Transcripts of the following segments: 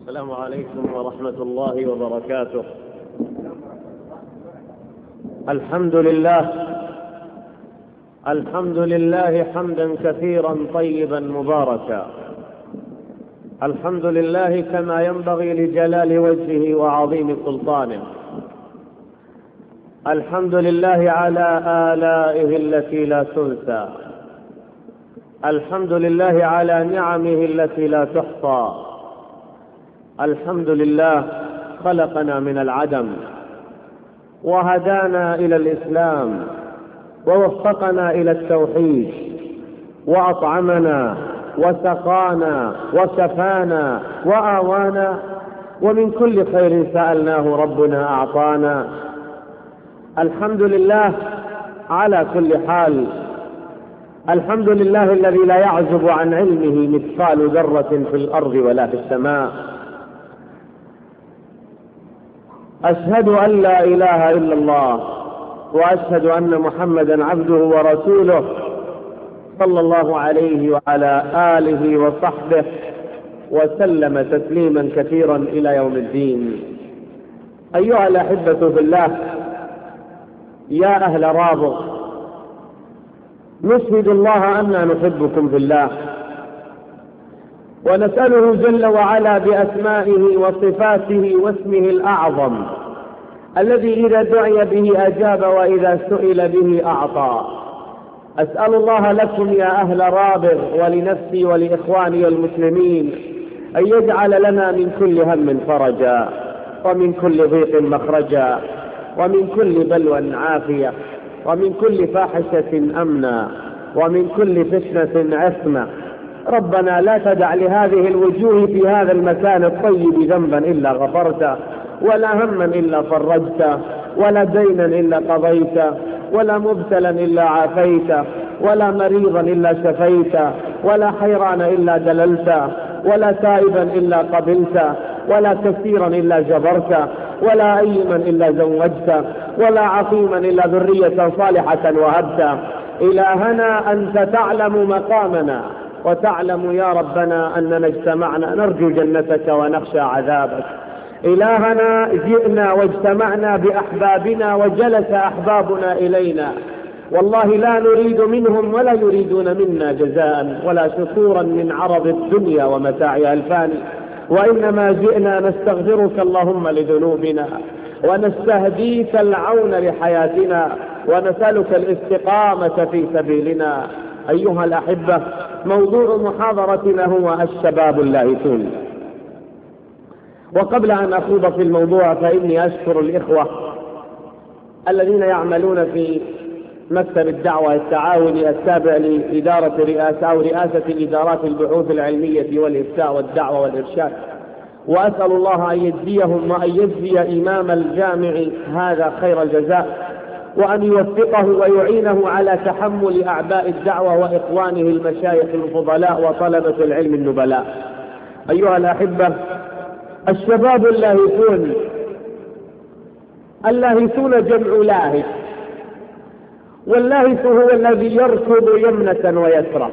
السلام عليكم ورحمة الله وبركاته. الحمد لله حمدا كثيرا طيبا مباركا. الحمد لله كما ينبغي لجلال وجهه وعظيم سلطانه. الحمد لله على آلائه التي لا تنسى. الحمد لله على نعمه التي لا تحصى. الحمد لله خلقنا من العدم وهدانا إلى الإسلام ووفقنا إلى التوحيد وأطعمنا وسقانا وكفانا وآوانا، ومن كل خير سألناه ربنا أعطانا. الحمد لله على كل حال. الحمد لله الذي لا يعزب عن علمه مثقال ذرة في الأرض ولا في السماء. أشهد أن لا إله إلا الله، وأشهد أن محمدا عبده ورسوله، صلى الله عليه وعلى آله وصحبه وسلم تسليما كثيرا إلى يوم الدين. أيها الأحبة في الله، يا أهل رابغ، نشهد الله أننا نحبكم في الله، ونسأله جل وعلا بأسمائه وصفاته واسمه الأعظم الذي إذا دعي به أجاب وإذا سئل به أعطى. أسأل الله لكم يا أهل رابغ ولنفسي ولإخواني المسلمين أن يجعل لنا من كل هم فرجا، ومن كل ضيق مخرجا، ومن كل بلوى عافية، ومن كل فاحشة أمنا، ومن كل فتنة عصمة. ربنا لا تدع لهذه الوجوه في هذا المكان الطيب ذنبا إلا غفرته، ولا هما إلا فرجته، ولا دينا إلا قضيته، ولا مبتلا إلا عافيته، ولا مريضا إلا شفيته، ولا حيران إلا دللته، ولا تائبا إلا قبلته، ولا كثيرا إلا جبرته، ولا أيما إلا زوجته، ولا عقيما إلا ذرية صالحة وهبته. إلهنا أنت تعلم مقامنا، وتعلم يا ربنا أننا اجتمعنا نرجو جنتك ونخشى عذابك. إلهنا جئنا واجتمعنا بأحبابنا وجلس أحبابنا إلينا، والله لا نريد منهم ولا يريدون منا جزاء ولا شكورا من عرض الدنيا ومتاعها الفاني، وإنما جئنا نستغفرك اللهم لذنوبنا، ونستهديك العون لحياتنا، ونسألك الاستقامة في سبيلنا. أيها الأحبة، موضوع محاضرتنا هو الشباب اللاهثون. وقبل أن أخوض في الموضوع فإني أشكر الإخوة الذين يعملون في مكتب الدعوة التعاوني التابع لإدارة رئاسة إدارات البحوث العلمية والإفتاء والدعوة والإرشاد، وأسأل الله أن يجزيهم وأن يجزي إمام الجامع هذا خير الجزاء، وأن يوفقه ويعينه على تحمل أعباء الدعوة وإخوانه المشايخ الفضلاء وطلبة العلم النبلاء. أيها الأحبة، الشباب اللاهثون جمع لاهث، واللاهث هو الذي يركض يمنة ويسرى،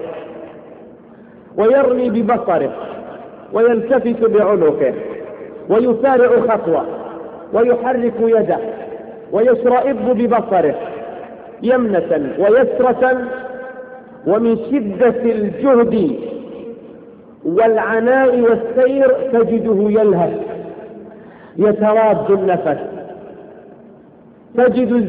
ويرمي ببصره، ويلتفت بعنقه، ويسارع خطوة، ويحرك يده، ويشرئب ببصره يمنة ويسرة، ومن شدة الجهد والعناء والسير تجده يلهث يتراد النفس، تجد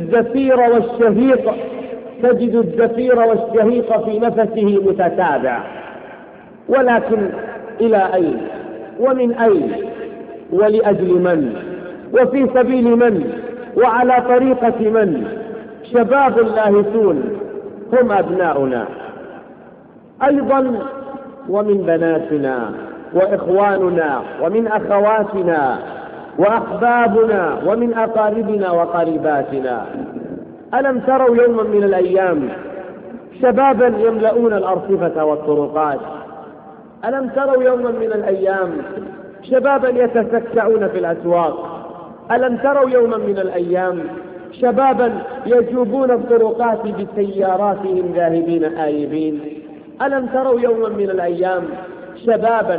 الزفير والشهيق في نفسه متتابع. ولكن إلى أين ومن أين ولأجل من وفي سبيل من وعلى طريقة من؟ شباب لاهثون هم أبناؤنا أيضا، ومن بناتنا وإخواننا ومن أخواتنا وأحبابنا ومن أقاربنا وقريباتنا. ألم تروا يوما من الأيام شبابا يملؤون الأرصفة والطرقات؟ ألم تروا يوما من الأيام شبابا يتسكعون في الأسواق؟ ألم تروا يوما من الأيام شبابا يجوبون الطرقات بسياراتهم ذاهبين آيبين؟ ألم تروا يوما من الأيام شبابا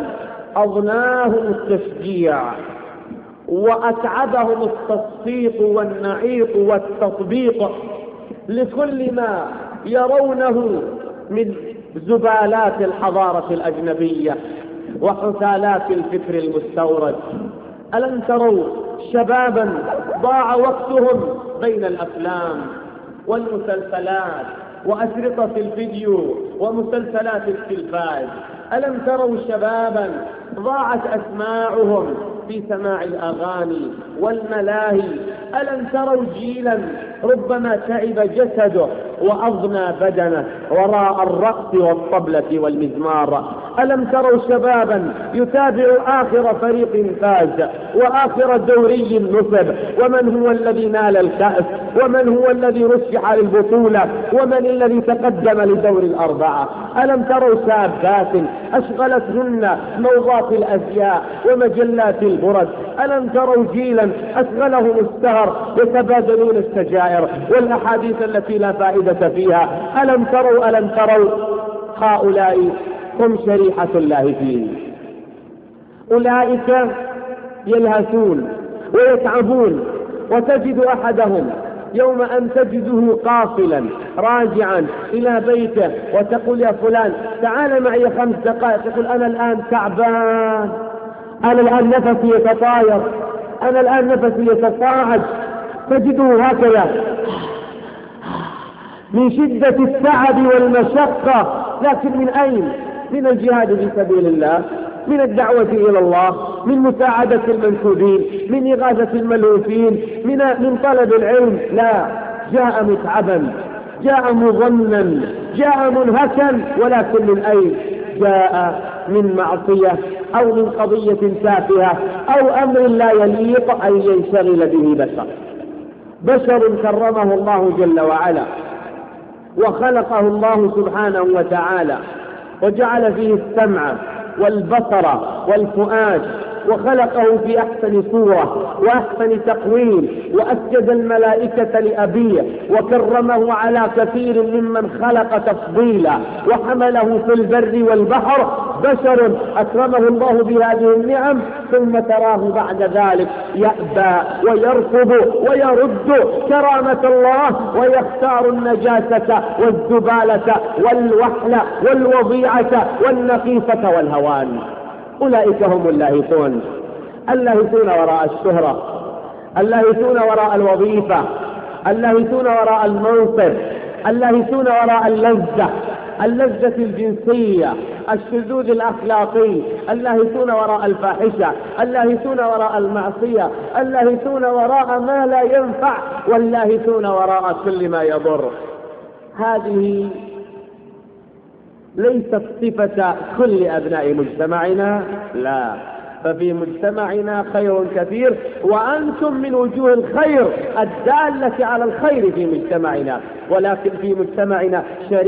أضناهم التشجيع وأتعبهم التصفيق والنعيق والتطبيق لكل ما يرونه من زبالات الحضارة الأجنبية وحثالات الفكر المستورد. ألم تروا شبابا ضاع وقتهم بين الأفلام والمسلسلات وأشرطة الفيديو ومسلسلات التلفاز؟ ألم تروا شبابا ضاعت أسماعهم في سماع الأغاني والملاهي؟ ألم تروا جيلا ربما تعب جسده وأضنى بدنه وراء الرقص والطبلة والمزمار؟ ألم تروا شبابا يتابع آخر فريق فاز وآخر دوري نصب، ومن هو الذي نال الكأس، ومن هو الذي رشح للبطولة، ومن الذي تقدم لدور الأربعة؟ ألم تروا شابات أشغلتهن موضات الأزياء ومجلات البرد؟ ألم تروا جيلا أشغلهم السهر يتبادلون السجائر والأحاديث التي لا فائدة فيها؟ ألم تروا هؤلاء هم شريحة اللاهفين. أولئك يلهثون ويتعبون، وتجد أحدهم يوم أن تجده قافلا راجعا إلى بيته وتقول يا فلان تعال معي 5 دقائق، يقول أنا الآن تعبان، أنا الآن نفسي يتطاير، أنا الآن نفسي يتصاعد. تجده هكذا من شدة التعب والمشقة. لكن من أين؟ من الجهاد في سبيل الله، من الدعوة إلى الله، من مساعدة المنكوبين، من إغاثة الملهوفين، من طلب العلم. لا، جاء متعبا، جاء مظنا، جاء منهكا. ولكن من أين؟ جاء من معصية أو من قضية تافهة أو أمر لا يليق أن ينشغل به بشر كرمه الله جل وعلا وخلقه الله سبحانه وتعالى وجعل فيه السمع والبصر والفؤاد، وخلقه في أحسن صورة وأحسن تقويم، وأسجد الملائكة لأبيه وكرمه على كثير ممن خلق تفضيلا، وحمله في البر والبحر. بشر أكرمه الله بهذه النعم، ثم تراه بعد ذلك يأبى ويرفض ويرد كرامة الله ويختار النجاسة والزبالة والوحل والوضيعة والنقيصة والهوان. أولئك هم اللاهثون، اللاهثون وراء الشهرة، اللاهثون وراء الوظيفة، اللاهثون وراء المنصب، اللاهثون وراء اللذة الجنسية، الشذوذ الأخلاقي، اللاهثون وراء الفاحشة، اللاهثون وراء المعصية، اللاهثون وراء ما لا ينفع، واللاهثون وراء كل ما يضر. هذه ليست صفة كل أبناء مجتمعنا، لا، ففي مجتمعنا خير كثير، وأنتم من وجوه الخير الدالة على الخير في مجتمعنا. ولكن في مجتمعنا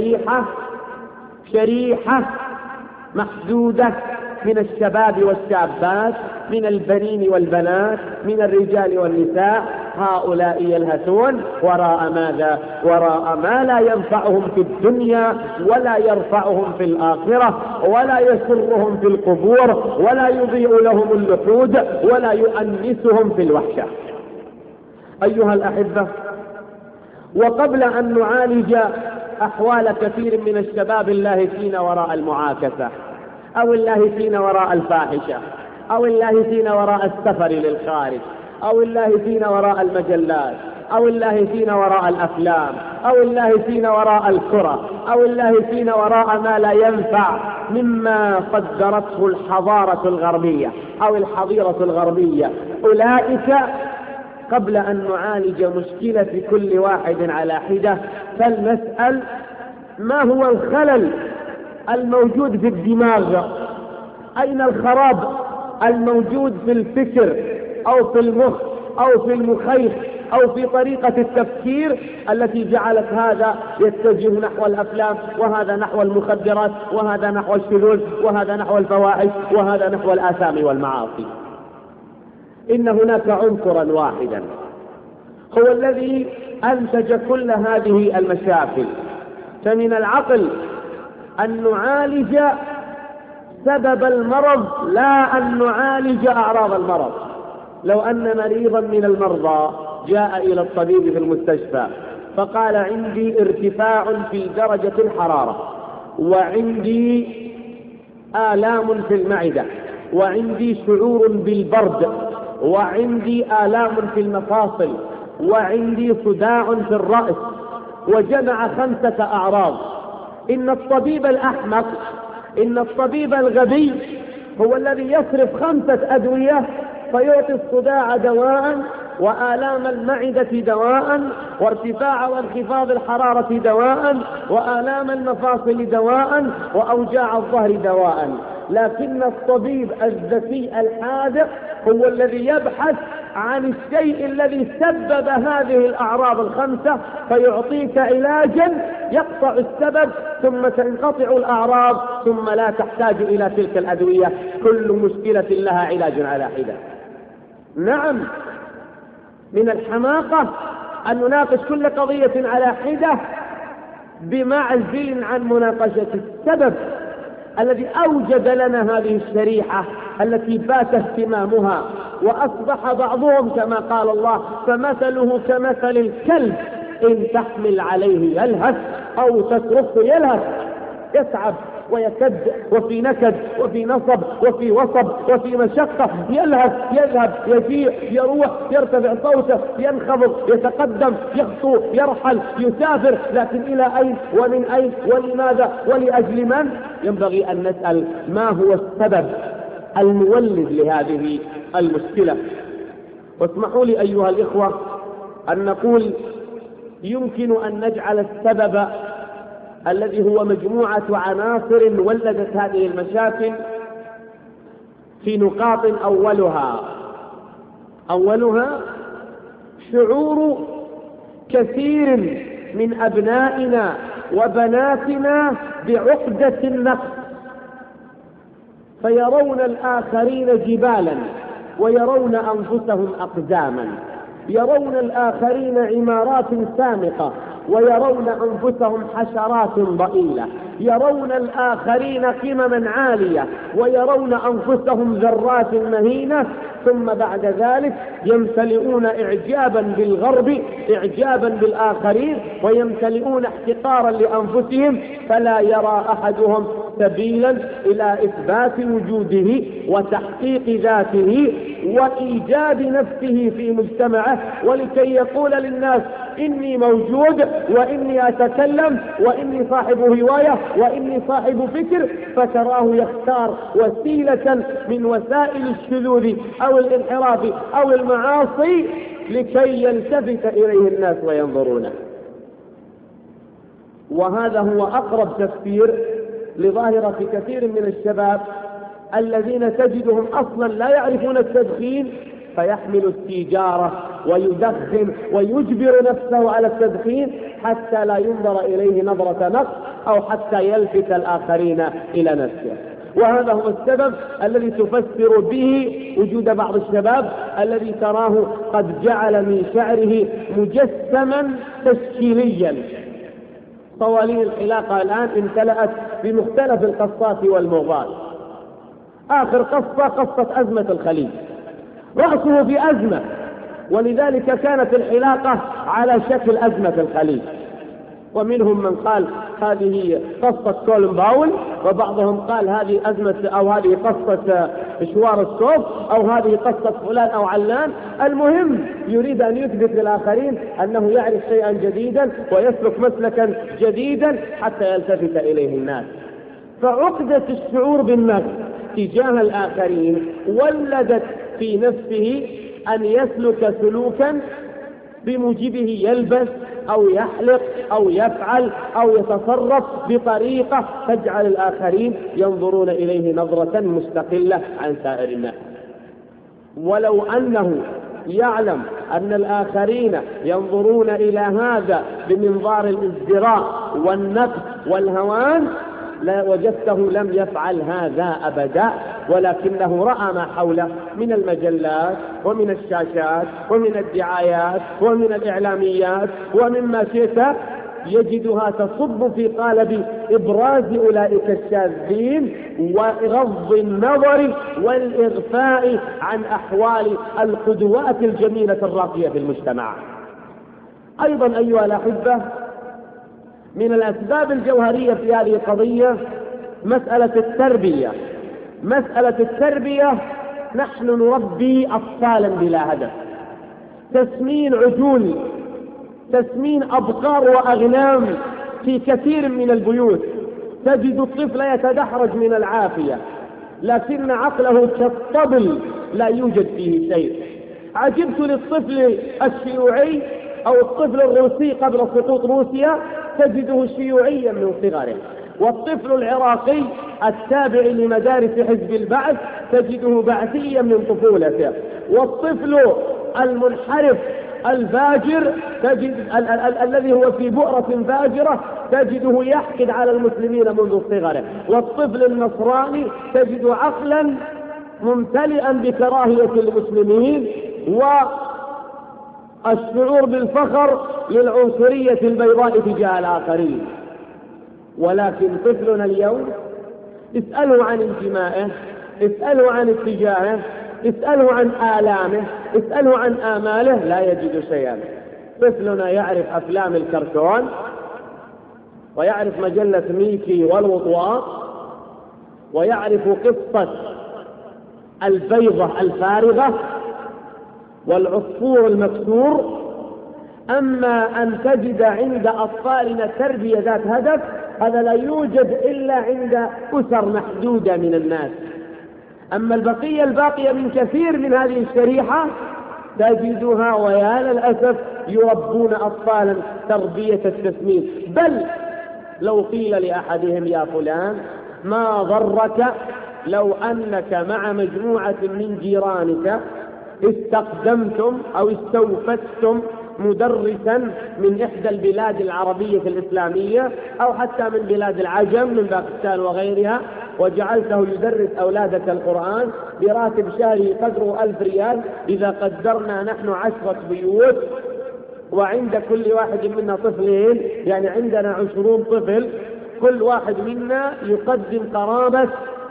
شريحة محدودة من الشباب والشابات، من البنين والبنات، من الرجال والنساء، هؤلاء يلهثون وراء ماذا؟ وراء ما لا ينفعهم في الدنيا ولا يرفعهم في الآخرة ولا يسرهم في القبور ولا يضيء لهم اللحود ولا يؤنسهم في الوحشة. أيها الأحبة، وقبل أن نعالج أحوال كثير من الشباب اللاهثين وراء المعاكسة أو اللاهثين وراء الفاحشة أو اللاهثين وراء السفر للخارج أو اللاهثين وراء المجلات أو اللاهثين وراء الأفلام أو اللاهثين وراء الكرة أو اللاهثين وراء ما لا ينفع مما قدرته الحضارة الغربية أو الحضيرة الغربية، أولئك قبل أن نعالج مشكلة كل واحد على حدة فلنسأل ما هو الخلل الموجود في الدماغ؟ أين الخراب الموجود في الفكر أو في المخ أو في المخيخ أو في طريقة التفكير التي جعلت هذا يتجه نحو الأفلام، وهذا نحو المخدرات، وهذا نحو الشذوذ، وهذا نحو الفواحش، وهذا نحو الآثام والمعاصي؟ إن هناك عنصرا واحدا هو الذي أنتج كل هذه المشاكل. فمن العقل أن نعالج سبب المرض لا أن نعالج أعراض المرض. لو أن مريضا من المرضى جاء إلى الطبيب في المستشفى فقال عندي ارتفاع في درجة الحرارة، وعندي آلام في المعدة، وعندي شعور بالبرد، وعندي آلام في المفاصل، وعندي صداع في الرأس، وجمع 5 أعراض، إن الطبيب الأحمق، إن الطبيب الغبي هو الذي يصرف 5 أدوية فيعطي الصداع دواء، وآلام المعدة دواء، وارتفاع وانخفاض الحرارة دواء، وآلام المفاصل دواء، وأوجاع الظهر دواء. لكن الطبيب الذكي الحاذق هو الذي يبحث عن الشيء الذي سبب هذه الأعراض ال5 فيعطيك علاجا يقطع السبب، ثم تنقطع الأعراض، ثم لا تحتاج إلى تلك الأدوية. كل مشكلة لها علاج على حدة. نعم، من الحماقة أن نناقش كل قضية على حدة بمعزل عن مناقشة السبب الذي أوجد لنا هذه الشريحة التي بات اهتمامها، وأصبح بعضهم كما قال الله فمثله كمثل الكلب إن تحمل عليه يلهث أو تتركه يلهث، يتعب ويكد وفي نكد وفي نصب وفي وصب وفي مشقة، يلهث، يذهب، يجيء، يروح، يرتفع صوته، ينخفض، يتقدم، يخطو، يرحل، يسافر، لكن إلى أين ومن أين ولماذا ولأجل من؟ ينبغي أن نسأل ما هو السبب المولد لهذه المشكلة. واسمحوا لي أيها الإخوة أن نقول يمكن أن نجعل السبب الذي هو مجموعة عناصر ولدت هذه المشاكل في نقاط. أولها شعور كثير من أبنائنا وبناتنا بعقدة النقص، فيرون الآخرين جبالا ويرون أنفسهم أقداما، يرون الآخرين عمارات سامقة ويرون أنفسهم حشرات ضئيلة، يرون الآخرين قمما عالية ويرون أنفسهم ذرات مهينة، ثم بعد ذلك يمتلئون إعجابا بالغرب، إعجابا بالآخرين، ويمتلئون احتقارا لأنفسهم، فلا يرى أحدهم سبيلا إلى إثبات وجوده وتحقيق ذاته وإيجاد نفسه في مجتمعه، ولكي يقول للناس إني موجود وإني أتكلم وإني صاحب هواية وإني صاحب فكر، فتراه يختار وسيلة من وسائل الشذوذ أو الانحراف أو المعاصي لكي يلتفت إليه الناس وينظرونه. وهذا هو أقرب تفسير لظاهرة كثير من الشباب الذين تجدهم أصلا لا يعرفون التدخين، فيحمل السيجارة ويدخن ويجبر نفسه على التدخين حتى لا ينظر إليه نظرة نقص أو حتى يلفت الآخرين إلى نفسه. وهذا هو السبب الذي تفسر به وجود بعض الشباب الذي تراه قد جعل من شعره مجسما تشكيليا. صوالين الحلاقة الآن امتلأت بمختلف القصات والمغال. آخر قصة أزمة الخليج، رأسه في أزمة، ولذلك كانت الحلاقة على شكل أزمة الخليج. ومنهم من قال هذه قصة كولن باول، وبعضهم قال هذه أزمة أو هذه قصة شوار الصوف أو هذه قصة فلان أو علان. المهم يريد أن يثبت للآخرين أنه يعرف شيئا جديدا ويسلك مسلكا جديدا حتى يلتفت إليه الناس. فعقدة الشعور بالنقص تجاه الآخرين ولدت في نفسه أن يسلك سلوكا بموجبه يلبس أو يحلق أو يفعل أو يتصرف بطريقة تجعل الآخرين ينظرون إليه نظرة مستقلة عن سائر الناس. ولو أنه يعلم أن الآخرين ينظرون إلى هذا بمنظار الازدراء والنقص والهوان وجدته لم يفعل هذا أبدا، ولكنه رأى ما حوله من المجلات ومن الشاشات ومن الدعايات ومن الإعلاميات ومما شئت، يجدها تصب في قالب إبراز أولئك الشاذين وغض النظر والإغفاء عن أحوال القدوات الجميلة الراقية في المجتمع. أيضا أيها الأحبة، من الأسباب الجوهرية في هذه القضية مسألة التربية. مسألة التربية، نحن نربي أطفالا بلا هدف، تسمين عجول، تسمين أبقار وأغنام في كثير من البيوت. تجد الطفل يتدحرج من العافية لكن عقله كالطبل لا يوجد فيه شيء. عجبت للطفل الشيوعي أو الطفل الروسي قبل سقوط روسيا، تجده شيوعيا من صغره، والطفل العراقي التابع لمدارس حزب البعث تجده بعثيا من طفولته، والطفل المنحرف الفاجر الذي هو في بؤرة فاجرة تجده يحقد على المسلمين منذ صغره، والطفل النصراني تجد عقلا ممتلئا بكراهية المسلمين والشعور بالفخر للعنصرية البيضاء تجاه الآخرين. ولكن طفلنا اليوم اسأله عن انتمائه، اسأله عن اتجاهه، اسأله عن آلامه، اسأله عن آماله، لا يجد شيئا. طفلنا يعرف أفلام الكرتون ويعرف مجلة ميكي والوطواط ويعرف قصة البيضة الفارغة والعصفور المكسور. أما أن تجد عند أطفالنا تربية ذات هدف، هذا لا يوجد إلا عند أسر محدودة من الناس. أما البقية الباقية من كثير من هذه الشريحة تجدها ويا للأسف يربون أطفالا تربية التسمين. بل لو قيل لأحدهم يا فلان ما ضرك لو أنك مع مجموعة من جيرانك استقدمتم أو استوفتم مدرسا من إحدى البلاد العربية الإسلامية أو حتى من بلاد العجم من باكستان وغيرها، وجعلته يدرس أولادك القرآن براتب شهري قدره 1000 ريال، إذا قدرنا نحن 10 بيوت وعند كل واحد منا طفلين، يعني عندنا 20 طفل، كل واحد منا يقدم قرابة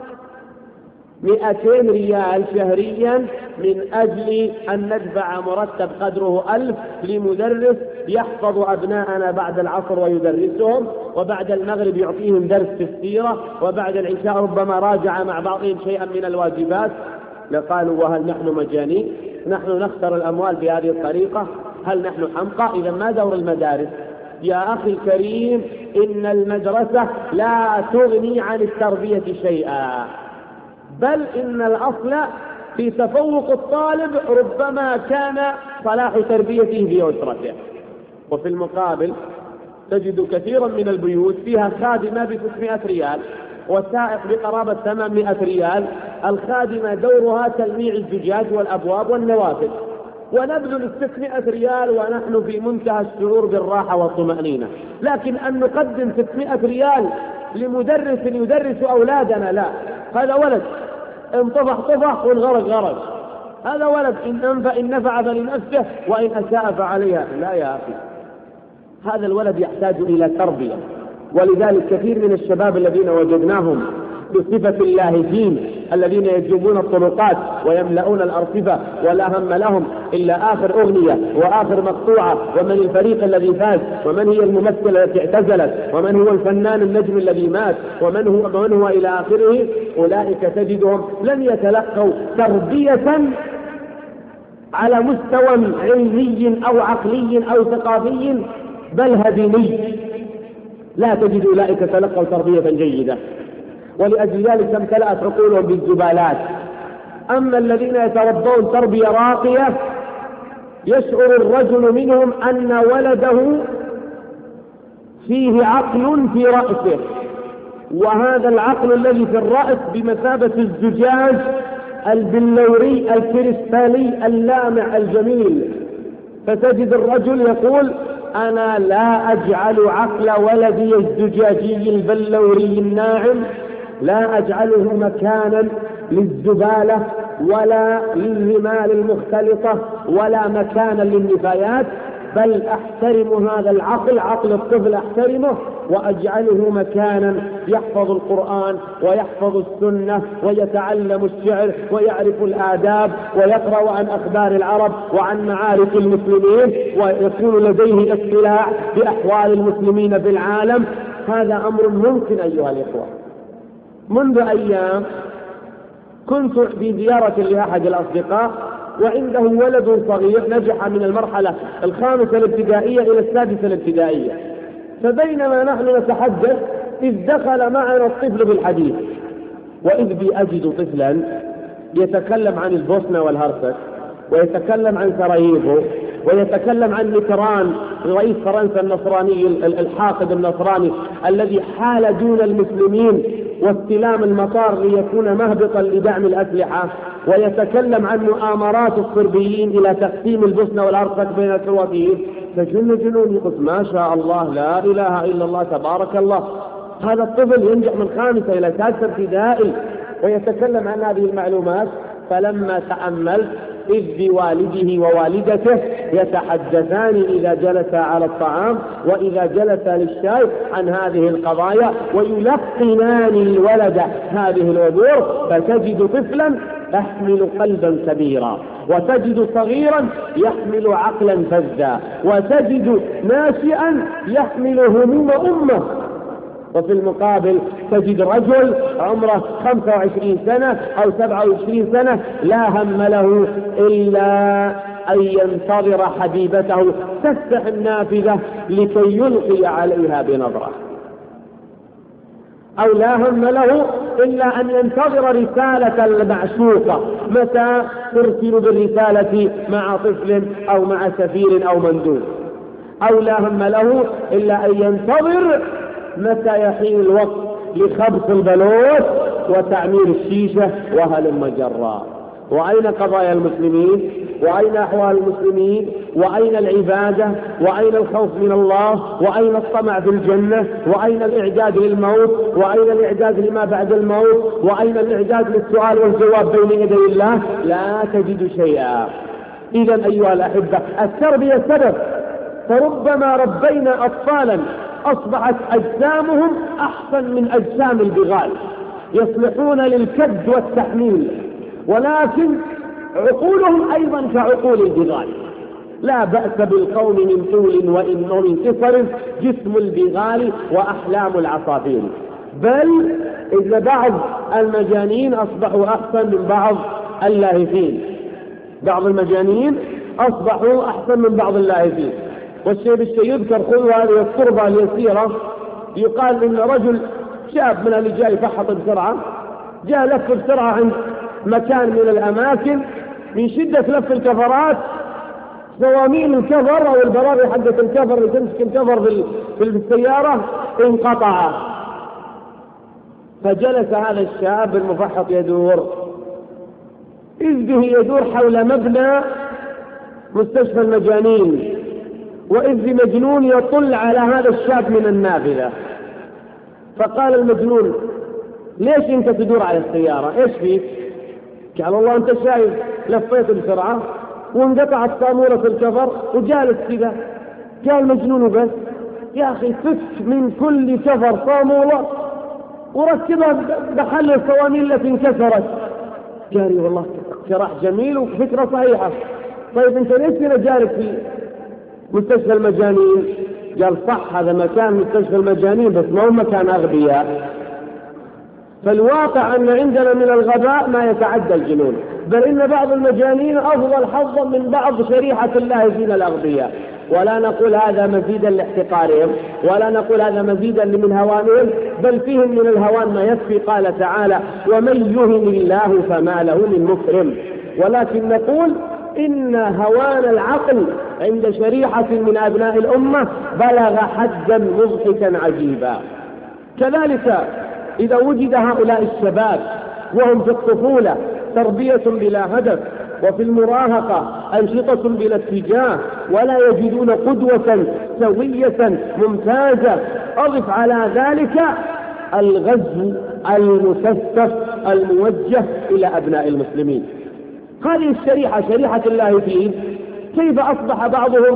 200 ريال شهريا من أجل أن ندفع مرتب قدره 1000 لمدرس يحفظ أبناءنا بعد العصر ويدرسهم، وبعد المغرب يعطيهم درس في السيرة، وبعد العشاء ربما راجع مع بعضهم شيئا من الواجبات. لقالوا وهل نحن مجانين؟ نحن نخسر الأموال بهذه الطريقة؟ هل نحن حمقى؟ إذا ما دور المدارس؟ يا أخي الكريم، إن المدرسة لا تغني عن التربية شيئا، بل إن الأصل في تفوق الطالب ربما كان صلاح تربيته في أسرته. وفي المقابل تجد كثيرا من البيوت فيها خادمة ب600 ريال وسائق بقرابة 800 ريال، الخادمة دورها تلميع الزجاج والأبواب والنوافذ، ونبذل 600 ريال ونحن في منتهى الشعور بالراحة والطمأنينة. لكن أن نقدم 600 ريال لمدرس يدرس أولادنا، لا، هذا ولد إن طفح طفح وإن غرق غرق، هذا ولد إن نفع فلنفسه وإن أساء فعليها. لا يا أخي، هذا الولد يحتاج إلى تربية. ولذلك كثير من الشباب الذين وجدناهم بصفة اللاهجين الذين يجوبون الطرقات ويملؤون الأرصفة ولا هم لهم إلا آخر أغنية وآخر مقطوعة، ومن الفريق الذي فاز، ومن هي الممثلة التي اعتزلت، ومن هو الفنان النجم الذي مات، ومن هو إلى آخره، أولئك تجدهم لن يتلقوا تربية على مستوى علمي أو عقلي أو ثقافي بل هديني، لا تجد أولئك تلقوا تربية جيدة، ولأجل ذلك امتلأت عقولهم بالزبالات. أما الذين يتربون تربية راقية يشعر الرجل منهم أن ولده فيه عقل في رأسه، وهذا العقل الذي في الرأس بمثابة الزجاج البلوري الكريستالي اللامع الجميل، فتجد الرجل يقول أنا لا أجعل عقل ولدي الزجاجي البلوري الناعم، لا أجعله مكانا للزبالة ولا للرمال المختلطة ولا مكانا للنفايات، بل أحترم هذا العقل، عقل الطفل أحترمه وأجعله مكانا يحفظ القرآن ويحفظ السنة ويتعلم الشعر ويعرف الآداب ويقرأ عن أخبار العرب وعن معارك المسلمين ويكون لديه اطلاع بأحوال المسلمين في العالم. هذا أمر ممكن أيها الإخوة. منذ أيام كنت في زيارة لأحد الأصدقاء وعنده ولد صغير نجح من المرحلة 5 الابتدائية إلى 6 الابتدائية، فبينما نحن نتحدث إذ دخل معنا الطفل بالحديث، وإذ بي أجد طفلا يتكلم عن البوسنة والهرسك، ويتكلم عن سراييفو، ويتكلم عن ميتران رئيس فرنسا النصراني الحاقد النصراني الذي حال دون المسلمين واستلام المطار ليكون مهبطا لدعم الأسلحة، ويتكلم عن مؤامرات الصربيين إلى تقسيم البوسنة والهرسك بين الكرواتيين. فجنوني قلت ما شاء الله، لا إله إلا الله، تبارك الله، هذا الطفل ينجح من 5 إلى 6 ابتدائي ويتكلم عن هذه المعلومات. فلما تأملت إذ بوالده ووالدته يتحدثان إذا جلس على الطعام وإذا جلس للشاي عن هذه القضايا ويلقنان الولد هذه الأمور، فتجد طفلا يحمل قلبا كبيرا، وتجد صغيرا يحمل عقلا فذا، وتجد ناشئا يحمل هموم أمه. وفي المقابل تجد رجل عمره 25 سنة أو 27 سنة لا هم له إلا أن ينتظر حبيبته تفتح النافذة لكي يلقي عليها بنظرة، أو لا هم له إلا أن ينتظر رسالة المعشوقة متى ترسل بالرسالة مع طفل أو مع سفير أو مندوب، أو لا هم له إلا أن ينتظر متى يحين الوقت لخبط البلوت وتعمير الشيشة وهلم جرا. وأين قضايا المسلمين؟ وأين أحوال المسلمين؟ وأين العبادة؟ وأين الخوف من الله؟ وأين الطمع في الجنة؟ وأين الإعداد للموت؟ وأين الإعداد لما بعد الموت؟ وأين الإعداد للسؤال والجواب بين يدي الله؟ لا تجد شيئا. إذا أيها الأحبة، التربية سبب، فربما ربينا أطفالا أصبحت أجسامهم أحسن من أجسام البغال، يصلحون للكد والتحميل، ولكن عقولهم أيضا كعقول البغال. لا بأس بالقوم من طول ومن قصر، جسم البغال وأحلام العصافير. بل إذ بعض المجانين أصبحوا أحسن من بعض اللاهفين، بعض المجانين أصبحوا أحسن من بعض اللاهفين. والشيء بالشيء يذكر، خذوا هذه الصربة اليسيرة، يقال إن رجل شاب من اللي جاي فحط بسرعة، جاء لف بسرعة عند مكان من الأماكن، من شدة لف الكفرات صواميل الكفر أو البراري حقة الكفر اللي تمسك الكفر في السيارة انقطع. فجلس هذا الشاب المفحط يدور، إذ به يدور حول مبنى مستشفى المجانين، وإذ بمجنون يطل على هذا الشاب من النافذة. فقال المجنون: ليش أنت تدور على السيارة؟ إيش فيك؟ قال: والله أنت شايف لفيت بسرعة وانقطعت صامولة الكفر وجالس كذا. قال المجنون: بس يا أخي فك من كل كفر صامولة وركبها بحل الصواميل التي انكسرت. قال: والله اقتراح جميل وفكرة صحيحة. طيب أنت ليش هنا جالس في مستشفى المجانين؟ قال: صح، هذا مكان مستشفى المجانين بس ما هو مكان أغبياء. فالواقع أن عندنا من الغباء ما يتعدى الجنون، بل إن بعض المجانين أفضل حظا من بعض شريحة الله فينا الأغبياء. ولا نقول هذا مزيدا لاحتقارهم، ولا نقول هذا مزيدا من هوانهم، بل فيهم من الهوان ما يكفي. قال تعالى: ومن يهن الله فما له من مكرم. ولكن نقول إن هوان العقل عند شريحة من أبناء الأمة بلغ حدا مضحكا عجيبا. كذلك إذا وجد هؤلاء الشباب وهم في الطفولة تربية بلا هدف، وفي المراهقة أنشطة بلا اتجاه، ولا يجدون قدوة سوية ممتازة، أضف على ذلك الغزو المكثف الموجه إلى أبناء المسلمين. هذه الشريحة، شريحة اللاهفين، كيف أصبح بعضهم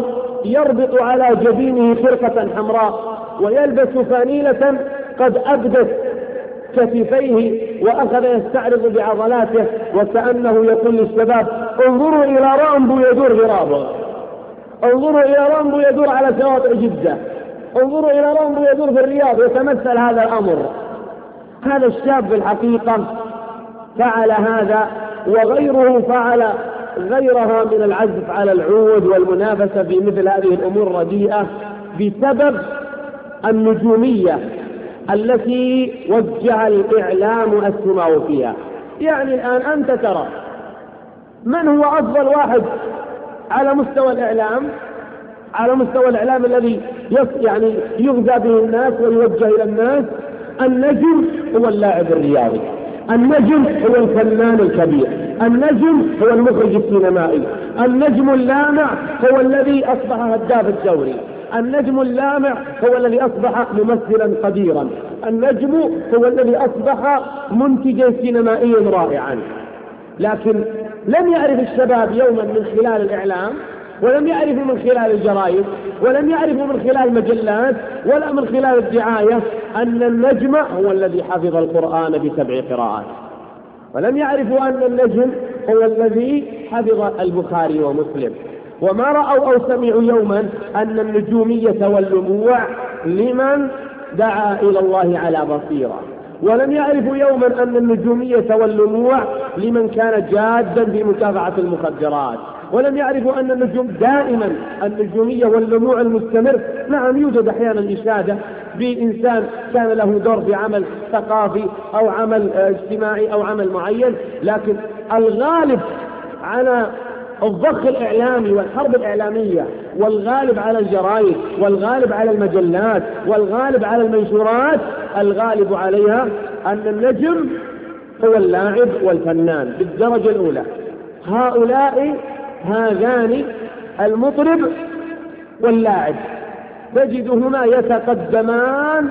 يربط على جبينه خرقة حمراء ويلبس فانيلة قد أبدت كتفيه وأخذ يستعرض بعضلاته وكأنه يقول للشباب انظروا إلى رامبو يدور غرابه، انظروا إلى رامبو يدور على شواطئ جدة، انظروا إلى رامبو يدور في الرياض. يتمثل هذا الأمر. هذا الشاب في الحقيقة فعل هذا وغيره فعل غيرها من العزف على العود والمنافسة في مثل هذه الأمور الرديئة بسبب النجومية التي وجه الإعلام أسهمه فيها. يعني الآن أنت ترى من هو أفضل واحد على مستوى الإعلام الذي يعني يغذى به الناس ويوجه إلى الناس؟ النجم هو اللاعب الرياضي، النجم هو الفنان الكبير، النجم هو المخرج السينمائي، النجم اللامع هو الذي أصبح هداف الدوري، النجم اللامع هو الذي أصبح ممثلا قديرا، النجم هو الذي أصبح منتجا سينمائيا رائعا. لكن لم يعرف الشباب يوما من خلال الإعلام، ولم يعرفوا من خلال الجرائد، ولم يعرفوا من خلال المجلات، ولا من خلال الدعاية أن النجم هو الذي حفظ القرآن ب7 قراءات، ولم يعرفوا أن النجم هو الذي حفظ البخاري ومسلم. وما رأوا أو سمعوا يوما أن النجومية واللموع لمن دعا إلى الله على بصيرة، ولم يعرفوا يوما أن النجومية واللموع لمن كان جادا في مكافحة المخدرات، ولم يعرفوا أن النجوم دائما النجومية واللموع المستمر. نعم يوجد أحيانا إشادة بإنسان كان له دور في عمل ثقافي أو عمل اجتماعي أو عمل معين، لكن الغالب على الضخ الإعلامي والحرب الإعلامية، والغالب على الجرائد، والغالب على المجلات، والغالب على المنشورات، الغالب عليها أن النجم هو اللاعب والفنان بالدرجة الأولى. هؤلاء هذان المطرب واللاعب تجدهما يتقدمان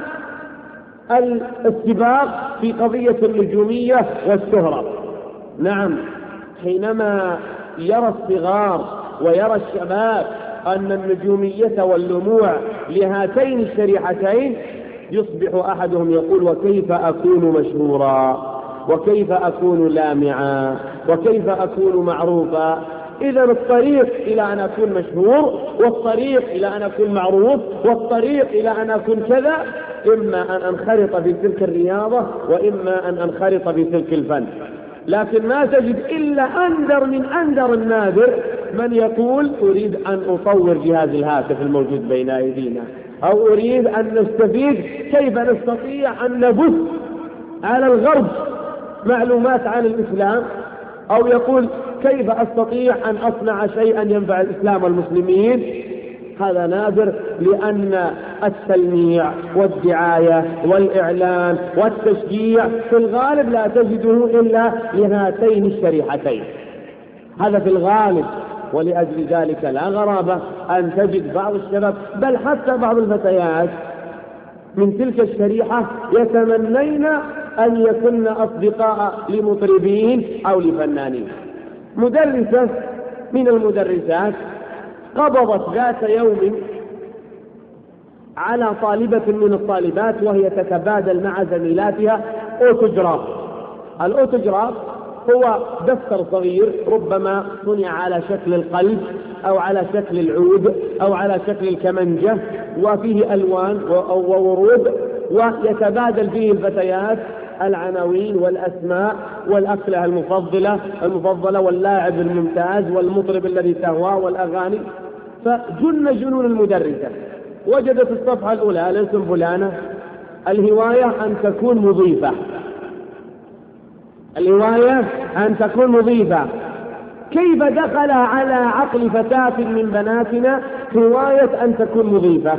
السباق في قضية النجومية والشهرة. نعم، حينما يرى الصغار ويرى الشباب أن النجومية واللموع لهاتين الشريحتين، يصبح أحدهم يقول وكيف أكون مشهورا، وكيف أكون لامعا، وكيف أكون معروفا. إذا الطريق إلى أن أكون مشهور، والطريق إلى أن أكون معروف، والطريق إلى أن أكون كذا، إما أن أنخرط في تلك الرياضة، وإما أن أنخرط في تلك الفن. لكن ما تجد إلا أندر من أندر النادر من يقول أريد أن أطور جهاز الهاتف الموجود بين أيدينا، أو أريد أن نستفيد كيف نستطيع أن نبث على الغرب معلومات عن الإسلام، أو يقول كيف أستطيع أن أصنع شيئا ينفع الإسلام والمسلمين. هذا نادر، لأن التلميع والدعاية والإعلان والتشجيع في الغالب لا تجده إلا لهاتين الشريحتين، هذا في الغالب. ولأجل ذلك لا غرابة أن تجد بعض الشباب، بل حتى بعض الفتيات من تلك الشريحة، يتمنين أن يكون أصدقاء لمطربين أو لفنانين. مدرسة من المدرسات قبضت ذات يوم على طالبة من الطالبات وهي تتبادل مع زميلاتها أوتوجراف. الأوتوجراف هو دفتر صغير ربما صنع على شكل القلب أو على شكل العود أو على شكل الكمنجة، وفيه ألوان وورود، ويتبادل فيه الفتيات العناوين والأسماء والأكلة المفضلة واللاعب الممتاز والمطرب الذي تهواه والأغاني. فجن جنون المدرسة، وجدت الصفحة الأولى الاسم فلانة، الهواية أن تكون مضيفة، الهواية أن تكون مضيفة. كيف دخل على عقل فتاة من بناتنا هواية أن تكون مضيفة؟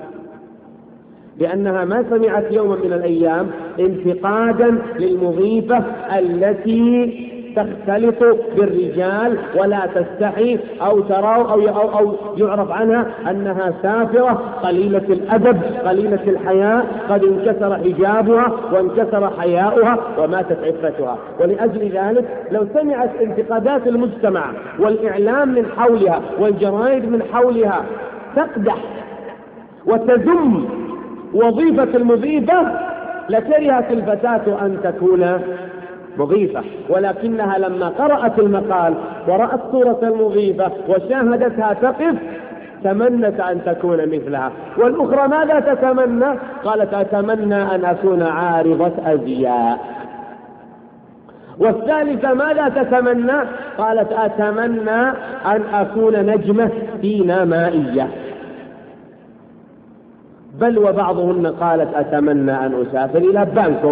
لأنها ما سمعت يوما من الأيام انتقادا للمضيفة التي تختلط بالرجال ولا تستحي أو ترى أو يعرف عنها أنها سافرة قليلة الأدب قليلة الحياء، قد انكسر حجابها وانكسر حياؤها وماتت عفتها. ولأجل ذلك لو سمعت انتقادات المجتمع والإعلام من حولها والجرائد من حولها تقدح وتذم وظيفة المضيفة لكرهت الفتاة أن تكون مضيفة، ولكنها لما قرأت المقال ورأت صورة المضيفة وشاهدتها تقف تمنت أن تكون مثلها. والأخرى ماذا تتمنى؟ قالت أتمنى أن أكون عارضة أزياء. والثالثة ماذا تتمنى؟ قالت أتمنى أن أكون نجمة سينمائية. بل وبعضهن قالت أتمنى أن أسافر إلى بانكوك.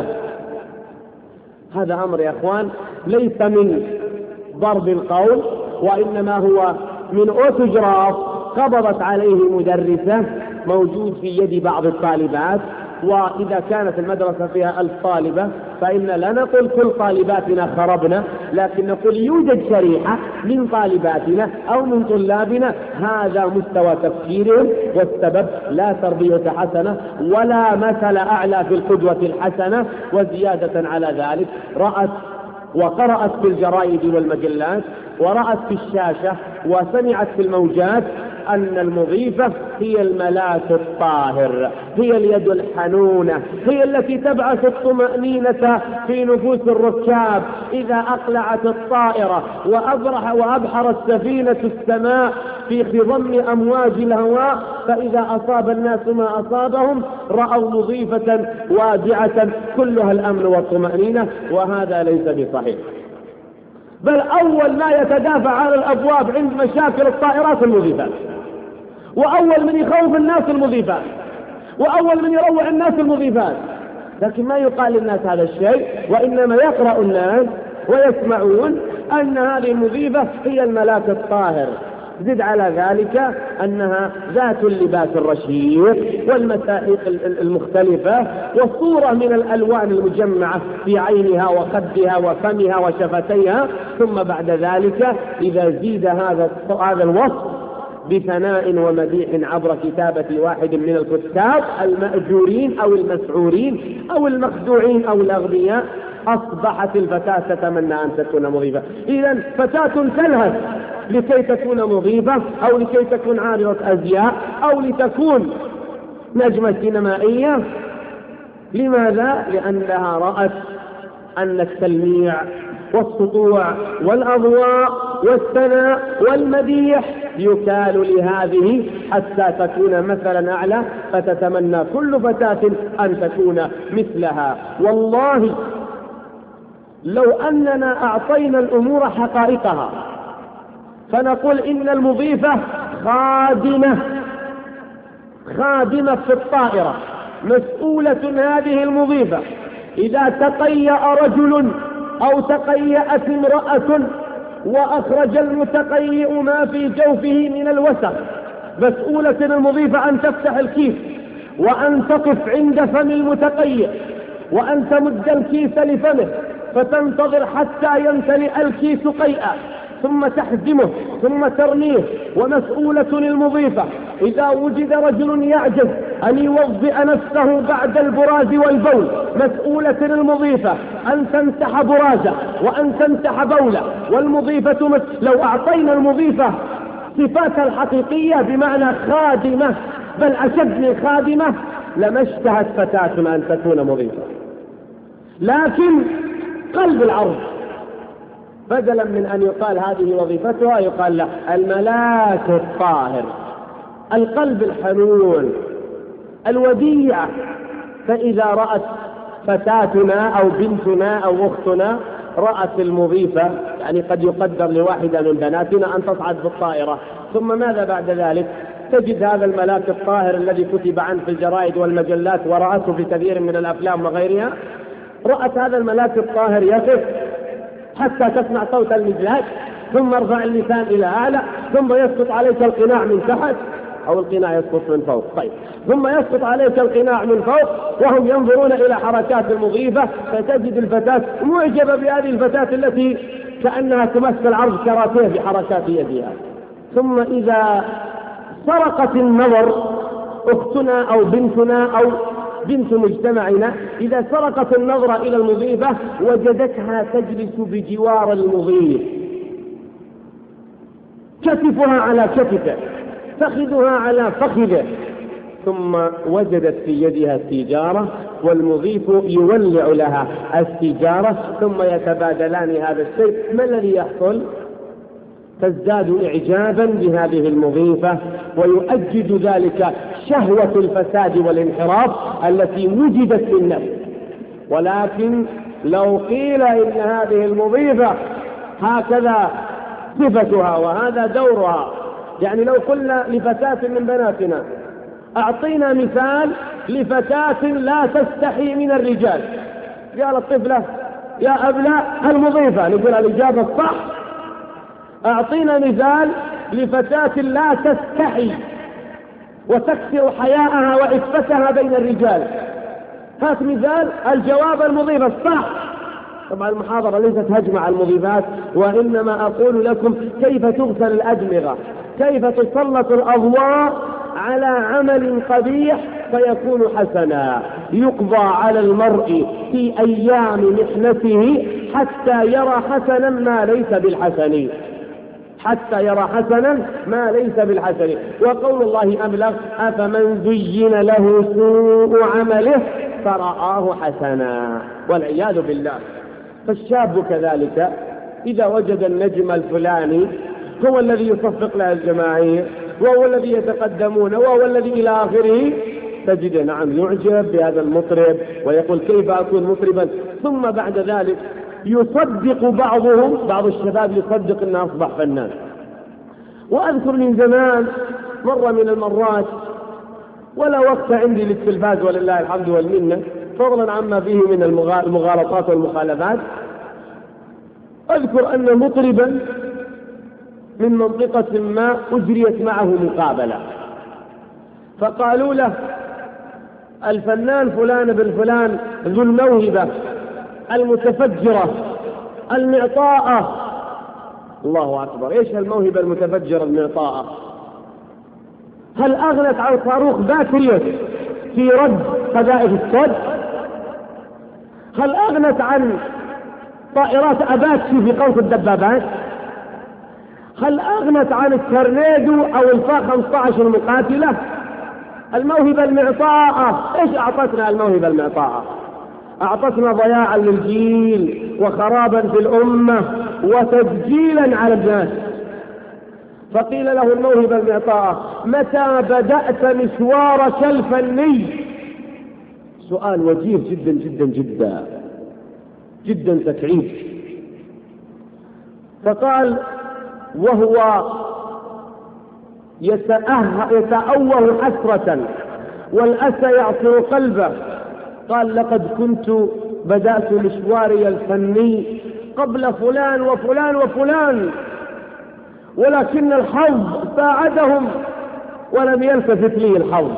هذا أمر يا أخوان ليس من ضرب القول، وإنما هو من أوتوجراف قبضت عليه مدرسة موجود في يد بعض الطالبات. وإذا كانت المدرسة فيها 1000 طالبة فإن لا نقول كل طالباتنا خربنا، لكن نقول يوجد شريحة من طالباتنا أو من طلابنا هذا مستوى تفكيرهم، والسبب لا تربية حسنة ولا مثل أعلى في القدوة الحسنة. وزيادة على ذلك رأت وقرأت في الجرائد والمجلات ورأت في الشاشة وسمعت في الموجات أن المضيفة هي الملاك الطاهر، هي اليد الحنونة، هي التي تبعث الطمأنينة في نفوس الركاب إذا أقلعت الطائرة وأبحرت سفينة السماء في خضم أمواج الهواء، فإذا أصاب الناس ما أصابهم رأوا مضيفة وادعة كلها الأمن والطمأنينة. وهذا ليس بصحيح، بل أول ما يتدافع على الأبواب عند مشاكل الطائرات المضيفات، وأول من يخوف الناس المضيفات، وأول من يروع الناس المضيفات. لكن ما يقال للناس هذا الشيء، وإنما يقرأ الناس ويسمعون أن هذه المضيفة هي الملاك الطاهر. زد على ذلك أنها ذات اللباس الرشيق والمسائق المختلفة وصورة من الألوان المجمعة في عينها وخدها وفمها وشفتيها. ثم بعد ذلك إذا زيد هذا الوصف بثناء ومديح عبر كتابة واحد من الكتاب المأجورين أو المسعورين أو المخدوعين أو الأغبياء، أصبحت الفتاة تتمنى أن تكون مضيفة. إذن فتاة تلهث لكي تكون مضيفة أو لكي تكون عارضة أزياء أو لتكون نجمة سينمائية. لماذا؟ لأنها رأت أن التلميع والسطوع والأضواء والثناء والمديح يكال لهذه حتى تكون مثلا أعلى، فتتمنى كل فتاة أن تكون مثلها. والله لو أننا أعطينا الأمور حقائقها فنقول إن المضيفة خادمة في الطائرة، مسؤولة هذه المضيفة. إذا تقيأ رجل أو تقيأت امرأة وأخرج المتقيئ ما في جوفه من الوسخ، مسؤولة المضيفة أن تفتح الكيس وأن تقف عند فم المتقيئ وأن تمد الكيس لفمه فتنتظر حتى يمتلئ الكيس قيئا ثم تحزمه ثم ترميه. ومسؤولة المضيفة إذا وجد رجل يعجز أن يوضئ نفسه بعد البراز والبول، مسؤولة المضيفة أن تمسح برازه وأن تمسح بوله. والمضيفة لو أعطينا المضيفة صفاتها الحقيقية بمعنى خادمة بل أشد من خادمة لما اشتهت فتاة أن تكون مضيفة. لكن قلب العرض بدلا من أن يقال هذه وظيفتها يقال له الملاك الطاهر، القلب الحنون الوديع. فإذا رأت فتاتنا أو بنتنا أو أختنا رأت المضيفة، يعني قد يقدر لواحدة من بناتنا أن تصعد بالطائرة، ثم ماذا بعد ذلك؟ تجد هذا الملاك الطاهر الذي كتب عنه في الجرائد والمجلات ورأته في كثير من الأفلام وغيرها، رأت هذا الملاك الطاهر يقف حتى تسمع صوت المزلاج ثم ارفع اللسان إلى أعلى ثم يسقط عليك القناع من تحت أو القناع يسقط من فوق، طيب ثم يسقط عليك القناع من فوق وهم ينظرون إلى حركات المضيفة، فتجد الفتاة معجبة بهذه الفتاة التي كأنها تمثل عرض كاراتيه بحركات يدها. ثم إذا سرقت النظر أختنا أو بنتنا أو بنت مجتمعنا، إذا سرقت النظر إلى المضيفة وجدتها تجلس بجوار المضيف، كتفها على كتفه فخذها على فخذه، ثم وجدت في يدها السيجارة والمضيف يولع لها السيجارة، ثم يتبادلان هذا الشيء. ما الذي يحصل؟ تزداد إعجابا بهذه المضيفة، ويؤجج ذلك شهوة الفساد والانحراف التي وجدت في النفس. ولكن لو قيل إن هذه المضيفة هكذا صفتها وهذا دورها، يعني لو قلنا لفتاة من بناتنا أعطينا مثال لفتاة لا تستحي من الرجال، قال الطفلة يا أبناء المضيفة، نقول الإجابة الصح. أعطينا مثال لفتاة لا تستحي وتكسر حياءها وعفتها بين الرجال، هات مثال. الجواب المضيفة الصح. طبعا المحاضرة ليست هجمة على المضيفات، وإنما أقول لكم كيف تغسل الأدمغة، كيف تسلط الأضواء على عمل قبيح فيكون حسنا. يقضى على المرء في أيام محنته حتى يرى حسنا ما ليس بالحسن، حتى يرى حسنا ما ليس بالحسن. وقول الله أبلغ: أفمن زين له سوء عمله فرآه حسنا، والعياذ بالله. فالشاب كذلك إذا وجد النجم الفلاني هو الذي يصفق له الجماهير، وهو الذي يتقدمون، وهو الذي إلى آخره، تجد نعم يعجب بهذا المطرب ويقول كيف أكون مطربا. ثم بعد ذلك يصدق بعض الشباب يصدق أنه أصبح فنان. وأذكر من زمان مرة من المرات، ولا وقت عندي للتلفاز ولله الحمد والمنة، فضلا عما فيه من المغالطات والمخالفات، أذكر أن مطربا من منطقة ما أجريت معه مقابلة، فقالوا له الفنان فلان بن فلان ذو الموهبة المتفجرة المعطاءة. الله أكبر، إيش الموهبة المتفجرة المعطاءة؟ هل أغنت عن صاروخ باتريوس في رد قذائف الصد؟ هل أغنت عن طائرات أباتشي في قوس الدبابات؟ هل أغنت عن التورنيدو أو الفا 15 المقاتلة؟ الموهبة المعطاءة إيش أعطتنا الموهبة المعطاءة؟ أعطتنا ضياعا للجيل وخرابا في الأمة وتسجيلا على الناس. فقيل له الموهبة المعطاءة: متى بدأت مشوارك الفني؟ سؤال وجيه جدا جدا جدا جدا تكعيب. فقال وهو يتأوه حسرة والأسى يعصر قلبه، قال لقد كنت بدأت مشواري الفني قبل فلان وفلان وفلان، ولكن الحظ ساعدهم ولم يلتفت لي الحظ.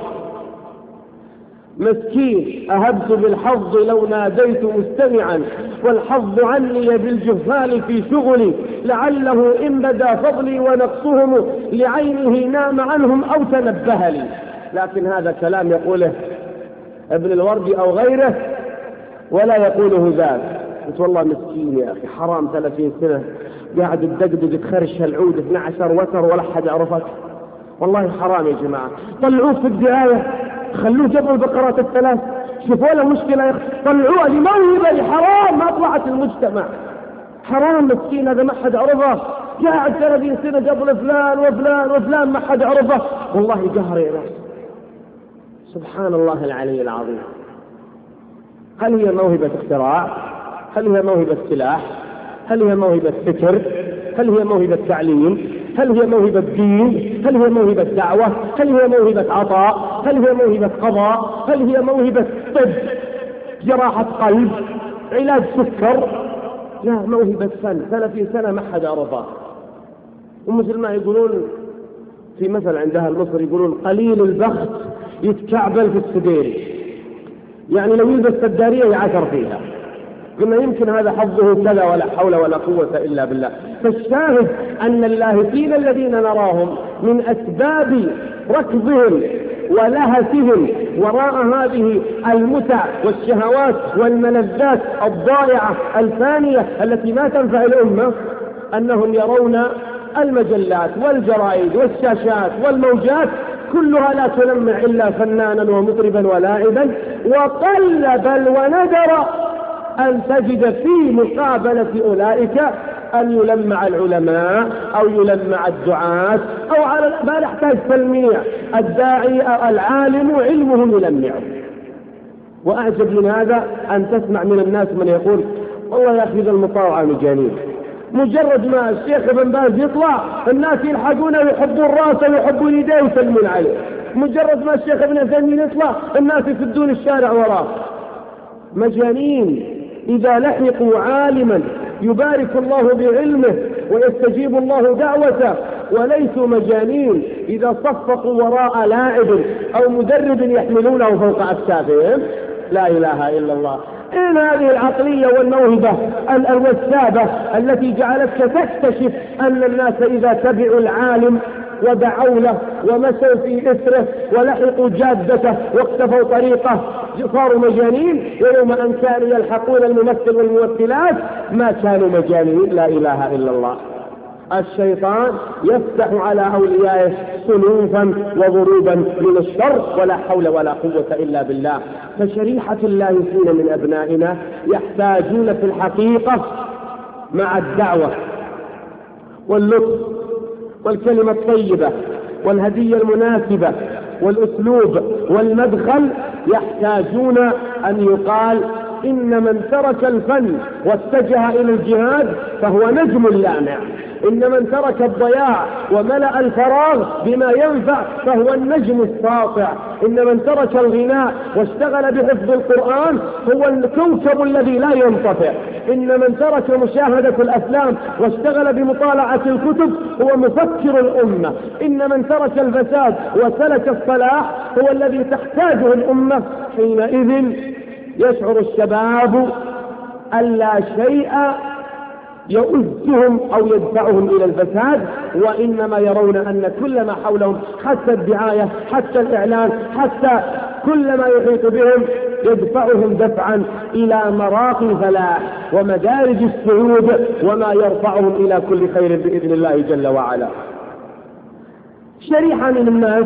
مسكين أهبت بالحظ لو ناديت مستمعا، والحظ عني بالجهال في شغلي، لعله إن بدا فضلي ونقصهم لعينه نام عنهم أو تنبه لي. لكن هذا كلام يقوله ابن الوردي أو غيره ولا يقوله ذاك. قلت والله مسكين يا أخي، حرام 30 سنة قاعد تدقدق تخرش العود 12 وتر ولا حد يعرفك، والله حرام يا جماعة. طلعوه في الدعاية، خلوه جبل البقرات الثلاث، شوفوا له مشكلة يا أخي، طلعوه لموهبة، حرام ما طلعت المجتمع، حرام مسكين هذا ما حد عرفه، قاعد 30 سنة قبل فلان وفلان وفلان ما حد عرفه، والله قهر يا ناس. سبحان الله العلي العظيم. هل هي موهبة اختراع؟ هل هي موهبة سلاح؟ هل هي موهبة فكر؟ هل هي موهبة تعليم؟ هل هي موهبة دين؟ هل هي موهبة دعوة؟ هل هي موهبة عطاء؟ هل هي موهبة قضاء؟ هل هي موهبة طب، جراحة قلب، علاج سكر؟ لا، موهبة فن. 30 سنة ما حد عرفها. ومثل ما يقولون في مثل عند أهل مصر، يقولون قليل البخت يتكعبل في السديري، يعني لو يلبس سدارية يعثر فيها. قلنا يمكن هذا حظه كذا، ولا حول ولا قوة إلا بالله. فالشاهد أن اللاهثين الذين نراهم من أسباب ركضهم ولهثهم وراء هذه المتع والشهوات والملذات الضائعة الفانية التي ما تنفع الأمة، أنهم يرون المجلات والجرائد والشاشات والموجات كلها لا تلمع إلا فنانا ومطربا ولاعبا، وقل بل وندر أن تجد في مقابلة أولئك أن يلمع العلماء أو يلمع الدعاة أو على ما يحتاج تلميع، الداعي أو العالم علمه يلمعه. وأعجب من هذا أن تسمع من الناس من يقول والله يا أخي ذا المطاوعة مجانين، مجرد ما الشيخ ابن باز يطلع الناس يلحقونه ويحبون راسه ويحبون يديه ويسلمون عليه، مجرد ما الشيخ ابن عثيمين يطلع الناس يسدون الشارع وراه. مجانين. إذا لحقوا عالما يبارك الله بعلمه ويستجيب الله دعوته، وليسوا مجانين إذا صفقوا وراء لاعب أو مدرب يحملونه فوق أكتافهم. لا إله إلا الله. إن هذه العقلية والموهبة الوسابة التي جعلتك تكتشف أن الناس إذا تبعوا العالم ودعوا له ومشوا في إثره ولحقوا جادته واقتفوا طريقه صاروا مجانين، ويوم أن كانوا يلحقون الممثل والممثلات ما كانوا مجانين. لا إله إلا الله. الشيطان يفتح على أوليائه سلوفا وضروبا من الشر، ولا حول ولا قوة إلا بالله. فشريحة اللاهثين من أبنائنا يحتاجون في الحقيقة مع الدعوة واللطف والكلمة الطيبة والهدية المناسبة والأسلوب والمدخل، يحتاجون أن يقال إن من ترك الفن واتجه إلى الجهاد فهو نجم لامع، إن من ترك الضياع وملأ الفراغ بما ينفع فهو النجم الساطع، إن من ترك الغناء واشتغل بحفظ القرآن هو الكوكب الذي لا ينطفئ، إن من ترك مشاهدة الأفلام واشتغل بمطالعة الكتب هو مفكر الأمة، إن من ترك الفساد وسلك الصلاح هو الذي تحتاجه الأمة. حينئذ يشعر الشباب أن لا شيء يؤذهم أو يدفعهم إلى الفساد، وإنما يرون أن كل ما حولهم حتى الدعاية حتى الإعلان حتى كل ما يحيط بهم يدفعهم دفعا إلى مراقي الفلاح ومدارج السعود وما يرفعهم إلى كل خير بإذن الله جل وعلا. شريحة من الناس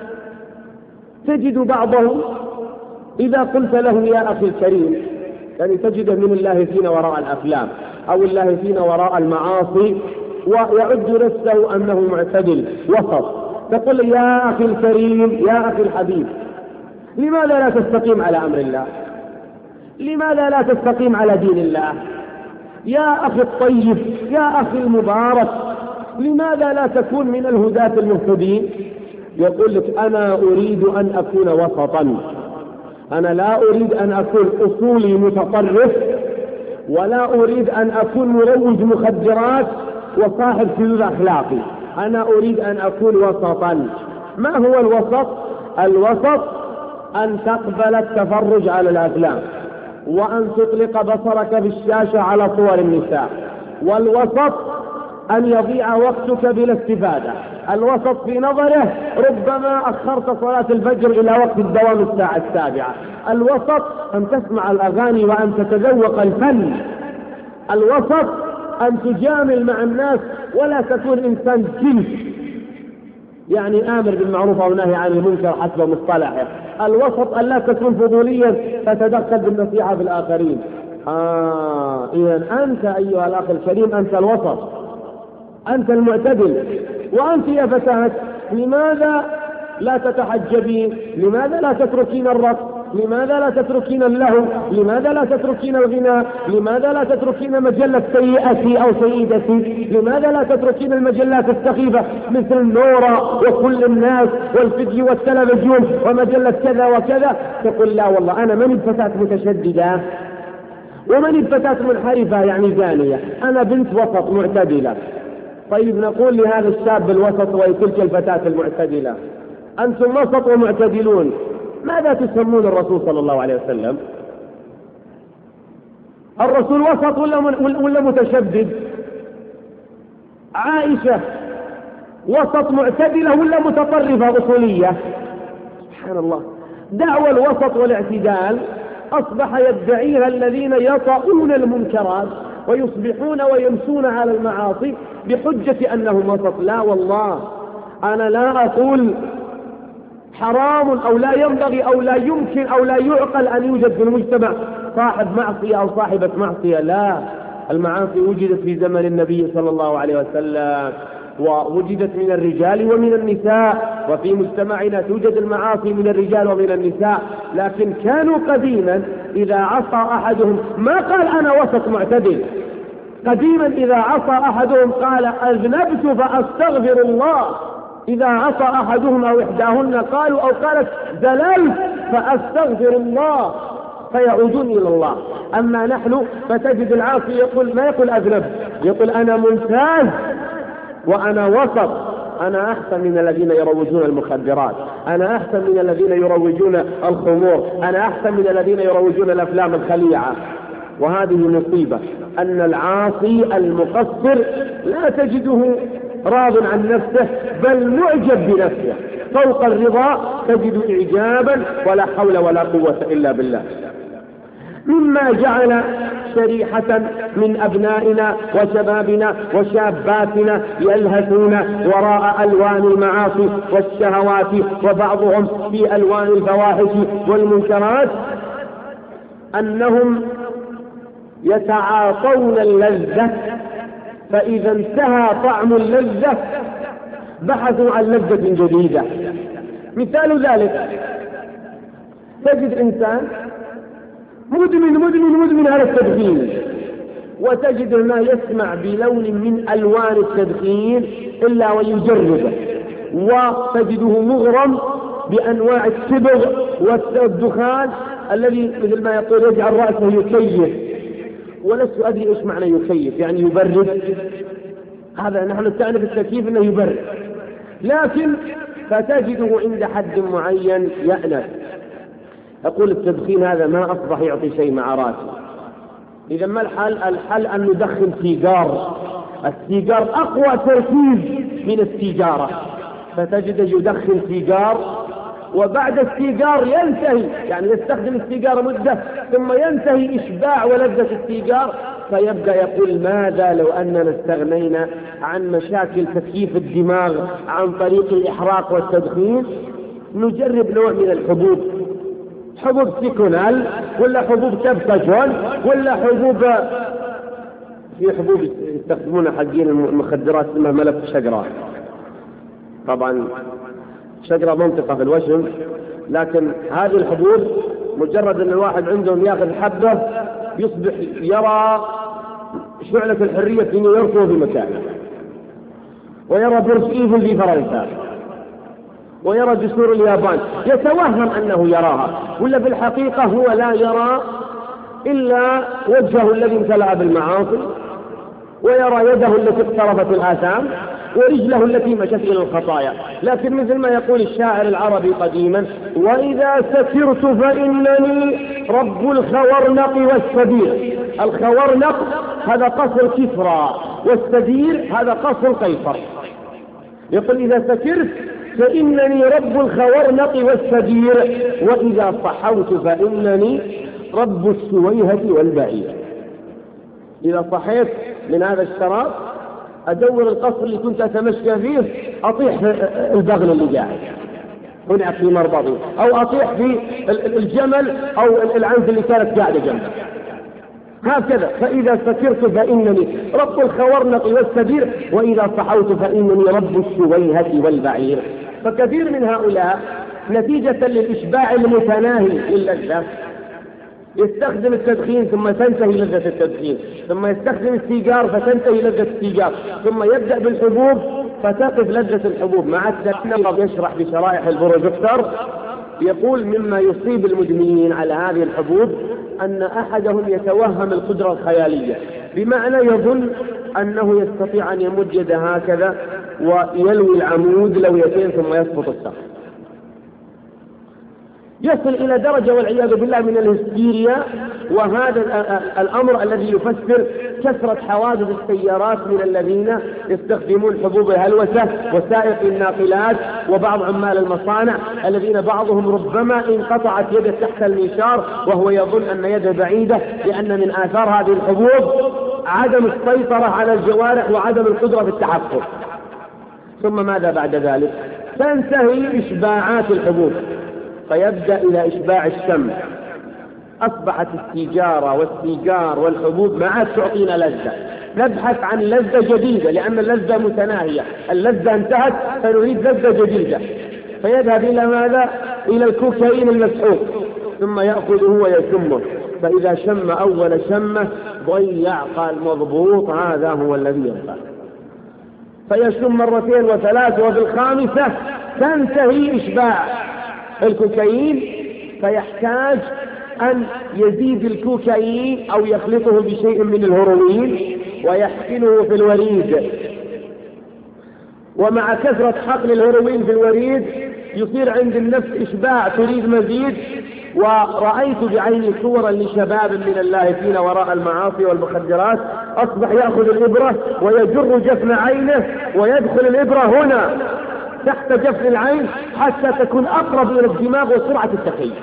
تجد بعضهم إذا قلت له يا أخي الكريم، يعني تجده من اللاهثين وراء الأفلام أو اللاهثين وراء المعاصي ويعد نفسه أنه معتدل وسط، تقول يا أخي الكريم يا أخي الحبيب، لماذا لا تستقيم على أمر الله؟ لماذا لا تستقيم على دين الله؟ يا أخي الطيب يا أخي المبارك، لماذا لا تكون من الهداة المهتدين؟ يقول لك أنا أريد أن أكون وسطا، أنا لا أريد أن أكون أصولي متطرف، ولا أريد أن أكون مروج مخدرات وصاحب سلوك أخلاقي، أنا أريد أن أكون وسطا. ما هو الوسط؟ الوسط أن تقبل التفرج على الأفلام، وأن تطلق بصرك بالشاشة على صور النساء، والوسط أن يضيع وقتك بلا استفادة، الوسط في نظره ربما أخرت صلاة الفجر إلى وقت الدوام الساعة 7، الوسط أن تسمع الأغاني وأن تتذوق الفن، الوسط أن تجامل مع الناس ولا تكون إنسان جنس، يعني آمر بالمعروف أو نهي عن المنكر حسب مصطلحه، الوسط أن لا تكون فضوليا فتدخل بالنصيحة في الآخرين. إذن أنت أيها الأخ الكريم أنت الوسط، أنت المعتدل. وأنت يا فتاة لماذا لا تتحجبين؟ لماذا لا تتركين الرقص؟ لماذا لا تتركين اللهو؟ لماذا لا تتركين الغناء؟ لماذا لا تتركين مجلة سيئتي أو سيدتي؟ لماذا لا تتركين المجلات السخيفة مثل النورة وكل الناس والفيديو والتلفزيون ومجلة كذا وكذا؟ تقول لا والله أنا من فتاة متشددة ومن فتاة منحرفة يعني زانية، أنا بنت وسط معتدلة. طيب نقول لهذا الشاب الوسط وتلك الفتاة المعتدلة أنتم وسط ومعتدلون، ماذا تسمون الرسول صلى الله عليه وسلم؟ الرسول وسط ولا متشدد؟ عائشة وسط معتدلة ولا متطرفة أصولية؟ سبحان الله. دعوى الوسط والاعتدال أصبح يدعيها الذين يطؤون المنكرات، ويصبحون ويمسون على المعاصي بحجة أنهم وسط. لا والله، أنا لا أقول حرام أو لا ينبغي أو لا يمكن أو لا يعقل أن يوجد في المجتمع صاحب معصية أو صاحبة معصية. لا، المعاصي وجدت في زمن النبي صلى الله عليه وسلم، ووجدت من الرجال ومن النساء، وفي مجتمعنا توجد المعاصي من الرجال ومن النساء. لكن كانوا قديما إذا عصى أحدهم ما قال أنا وسط معتدل. قديما إذا عصى أحدهم قال أذنبت فأستغفر الله. إذا عصى أحدهم أو إحداهن قالوا أو قالت زللت فأستغفر الله، فيعودون إلى الله. أما نحن فتجد العاصي يقول ما يقول أذنبت، يقول أنا ممتاز وأنا وسط، أنا أحسن من الذين يروجون المخدرات، أنا أحسن من الذين يروجون الخمور، أنا أحسن من الذين يروجون الأفلام الخليعة. وهذه مصيبة، أن العاصي المقصر لا تجده راض عن نفسه بل معجب بنفسه، فوق الرضا تجد إعجابا ولا حول ولا قوة إلا بالله. مما جعل شريحة من أبنائنا وشبابنا وشاباتنا يلهثون وراء ألوان المعاصي والشهوات، وبعضهم في ألوان الفواحش والمنكرات، أنهم يتعاطون اللذة، فإذا انتهى طعم اللذة بحثوا عن لذة جديدة. مثال ذلك تجد إنسان مدمن على التدخين، وتجد ما يسمع بلون من ألوان التدخين إلا ويجربه، وتجده مغرم بأنواع الصبغ والدخان الذي مثل ما يقول يجعل رأسه يكيف، ولست أدري إيش معنى يكيف، يعني يبرد. هذا نحن نستعرف التكييف أنه يبرد، لكن فتجده عند حد معين يأنف. أقول التدخين هذا ما أصبح يعطي شيء مع راسه. إذا ما الحل؟ الحل أن ندخن سيجار. السيجار أقوى تركيز من السيجارة، فتجد يدخن سيجار، وبعد السيجار ينتهي، يعني يستخدم السيجار مدة ثم ينتهي إشباع ولذة السيجار، فيبدأ يقول ماذا لو أننا استغنينا عن مشاكل تكييف الدماغ عن طريق الإحراق والتدخين، نجرب نوع من الحبوب، حبوب سيكونال ولا حبوب كبتاجون ولا حبوب، في حبوب يستخدمونها حقين المخدرات اسمها ملف شجرة. طبعا شجرة منطقة في الوشم، لكن هذه الحبوب مجرد أن الواحد عندهم يأخذ حبة يصبح يرى شعلة الحرية في نيويورك وفي مكانه، ويرى برج إيفل في فرنسا، ويرى جسور اليابان، يتوهم أنه يراها، ولا في الحقيقة هو لا يرى إلا وجهه الذي امتلأ بالمعاصي، ويرى يده التي اقترفت الآثام، ورجله التي مشت إلى الخطايا. لكن مثل ما يقول الشاعر العربي قديما: وإذا سكرت فإنني رب الخورنق والسدير. الخورنق هذا قصر كسرى، والسدير هذا قصر قيصر. يقول إذا سكرت فإنني رب الخورنق والسدير، وإذا صحوت فإنني رب السويهة والبعير. إذا صحيت من هذا الشراب أدور القصر اللي كنت أتمشى فيه، أطيح البغل اللي قاعد هنا في مربضي، أو أطيح في الجمل أو العنز اللي كانت قاعدة جنبه. هكذا، فإذا سكرت فإنني رب الخورنق والسدير، وإذا صحوت فإنني رب السويهة والبعير. فكثير من هؤلاء نتيجة للإشباع المتناهي للذة يستخدم التدخين ثم تنتهي لذة التدخين، ثم يستخدم السيجار فتنتهي لذة السيجار، ثم يبدأ بالحبوب فتقف لذة الحبوب. مع التدخين يشرح بشرائح البروجكتور يقول مما يصيب المدمنين على هذه الحبوب أن أحدهم يتوهم القدرة الخيالية، بمعنى يظن أنه يستطيع أن يمد يده هكذا ويلوي العمود لويتين ثم يسقط السقف. يصل إلى درجة والعياذ بالله من الهستيريا، وهذا الأمر الذي يفسر كثرة حوادث السيارات من الذين يستخدمون حبوب الهلوسة وسائق الناقلات وبعض عمال المصانع الذين بعضهم ربما انقطعت يده تحت المنشار وهو يظن أن يده بعيدة، لأن من آثار هذه الحبوب عدم السيطرة على الجوارح وعدم القدرة في التحكم. ثم ماذا بعد ذلك؟ تنتهي إشباعات الحبوب فيبدأ إلى إشباع الشم. أصبحت السيجارة والسيجار والحبوب ما عاد تعطينا لذة، نبحث عن لذة جديدة لأن اللذة متناهية، اللذة انتهت فنريد لذة جديدة، فيذهب إلى ماذا؟ إلى الكوكايين المسحوق، ثم يأخذه ويشمه، فإذا شم أول شمة ضيع، قال مضبوط هذا هو الذي ينفع، فيشم مرتين وثلاث، وفي الخامسة تنتهي إشباع الكوكايين، فيحتاج أن يزيد الكوكايين أو يخلطه بشيء من الهيروين ويحقنه في الوريد، ومع كثرة حقن الهيروين في الوريد يصير عند النفس إشباع، تريد مزيد. ورأيت بعيني صورا لشباب من اللاهثين وراء المعاصي والمخدرات، أصبح يأخذ الإبرة ويجر جفن عينه ويدخل الإبرة هنا تحت جفن العين حتى تكون أقرب إلى الدماغ وسرعة التخيل،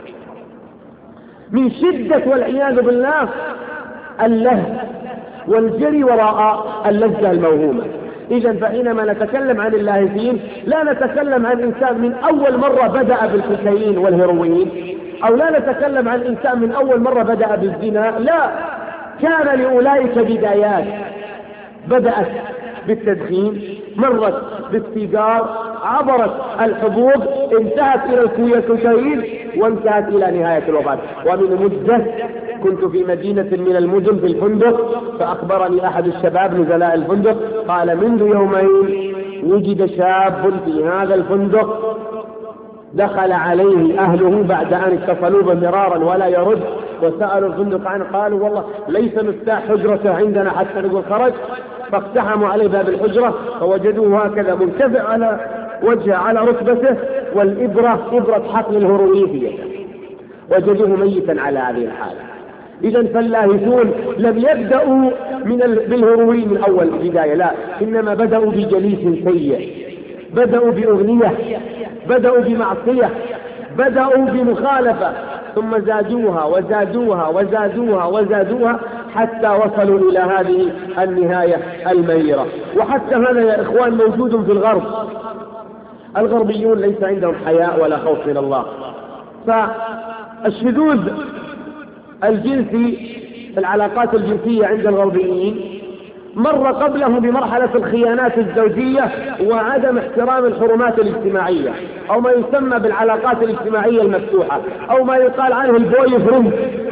من شدة والعياذ بالله اللهث والجري وراء اللذة الموهومة. إذن فحينما نتكلم عن اللاهثين لا نتكلم عن إنسان من أول مرة بدأ بالكوكايين والهيروين، أو لا نتكلم عن إنسان من أول مرة بدأ بالزنا، لا، كان لأولئك بدايات، بدأت بالتدخين، مرت بالسيجار، عبرت الحبوب، انتهت إلى الكوكايين، وانتهت إلى نهاية الوفاة. ومن مدة كنت في مدينة من المدن في الفندق، فأخبرني أحد الشباب نزلاء الفندق قال منذ يومين وجد شاب في هذا الفندق دخل عليه أهله بعد أن اتصلوا بمرارا ولا يرد، وسألوا الفندق عنه، قالوا والله ليس مفتاح حجرته عندنا حتى نقول خرج، فاقتحموا عليه باب الحجرة فوجدوه هكذا منتفع على وجهه على ركبته، والإبرة إبرة حقن الهيروين في يده، وجدوه ميتا على هذه الحالة. إذن فاللاهثون لم يبدأوا بالهيروين من أول بداية، لا، إنما بدأوا بجليس سيء، بدأوا بأغنية، بدأوا بمعصية، بدأوا بمخالفة، ثم زادوها وزادوها وزادوها وزادوها حتى وصلوا إلى هذه النهاية المريرة. وحتى هذا يا إخوان موجود في الغرب، الغربيون ليس عندهم حياء ولا خوف من الله، فالشذوذ الجنسي في العلاقات الجنسية عند الغربيين مر قبله بمرحلة الخيانات الزوجية وعدم احترام الحرمات الاجتماعية، أو ما يسمى بالعلاقات الاجتماعية المفتوحة، أو ما يقال عنه البوي فريند.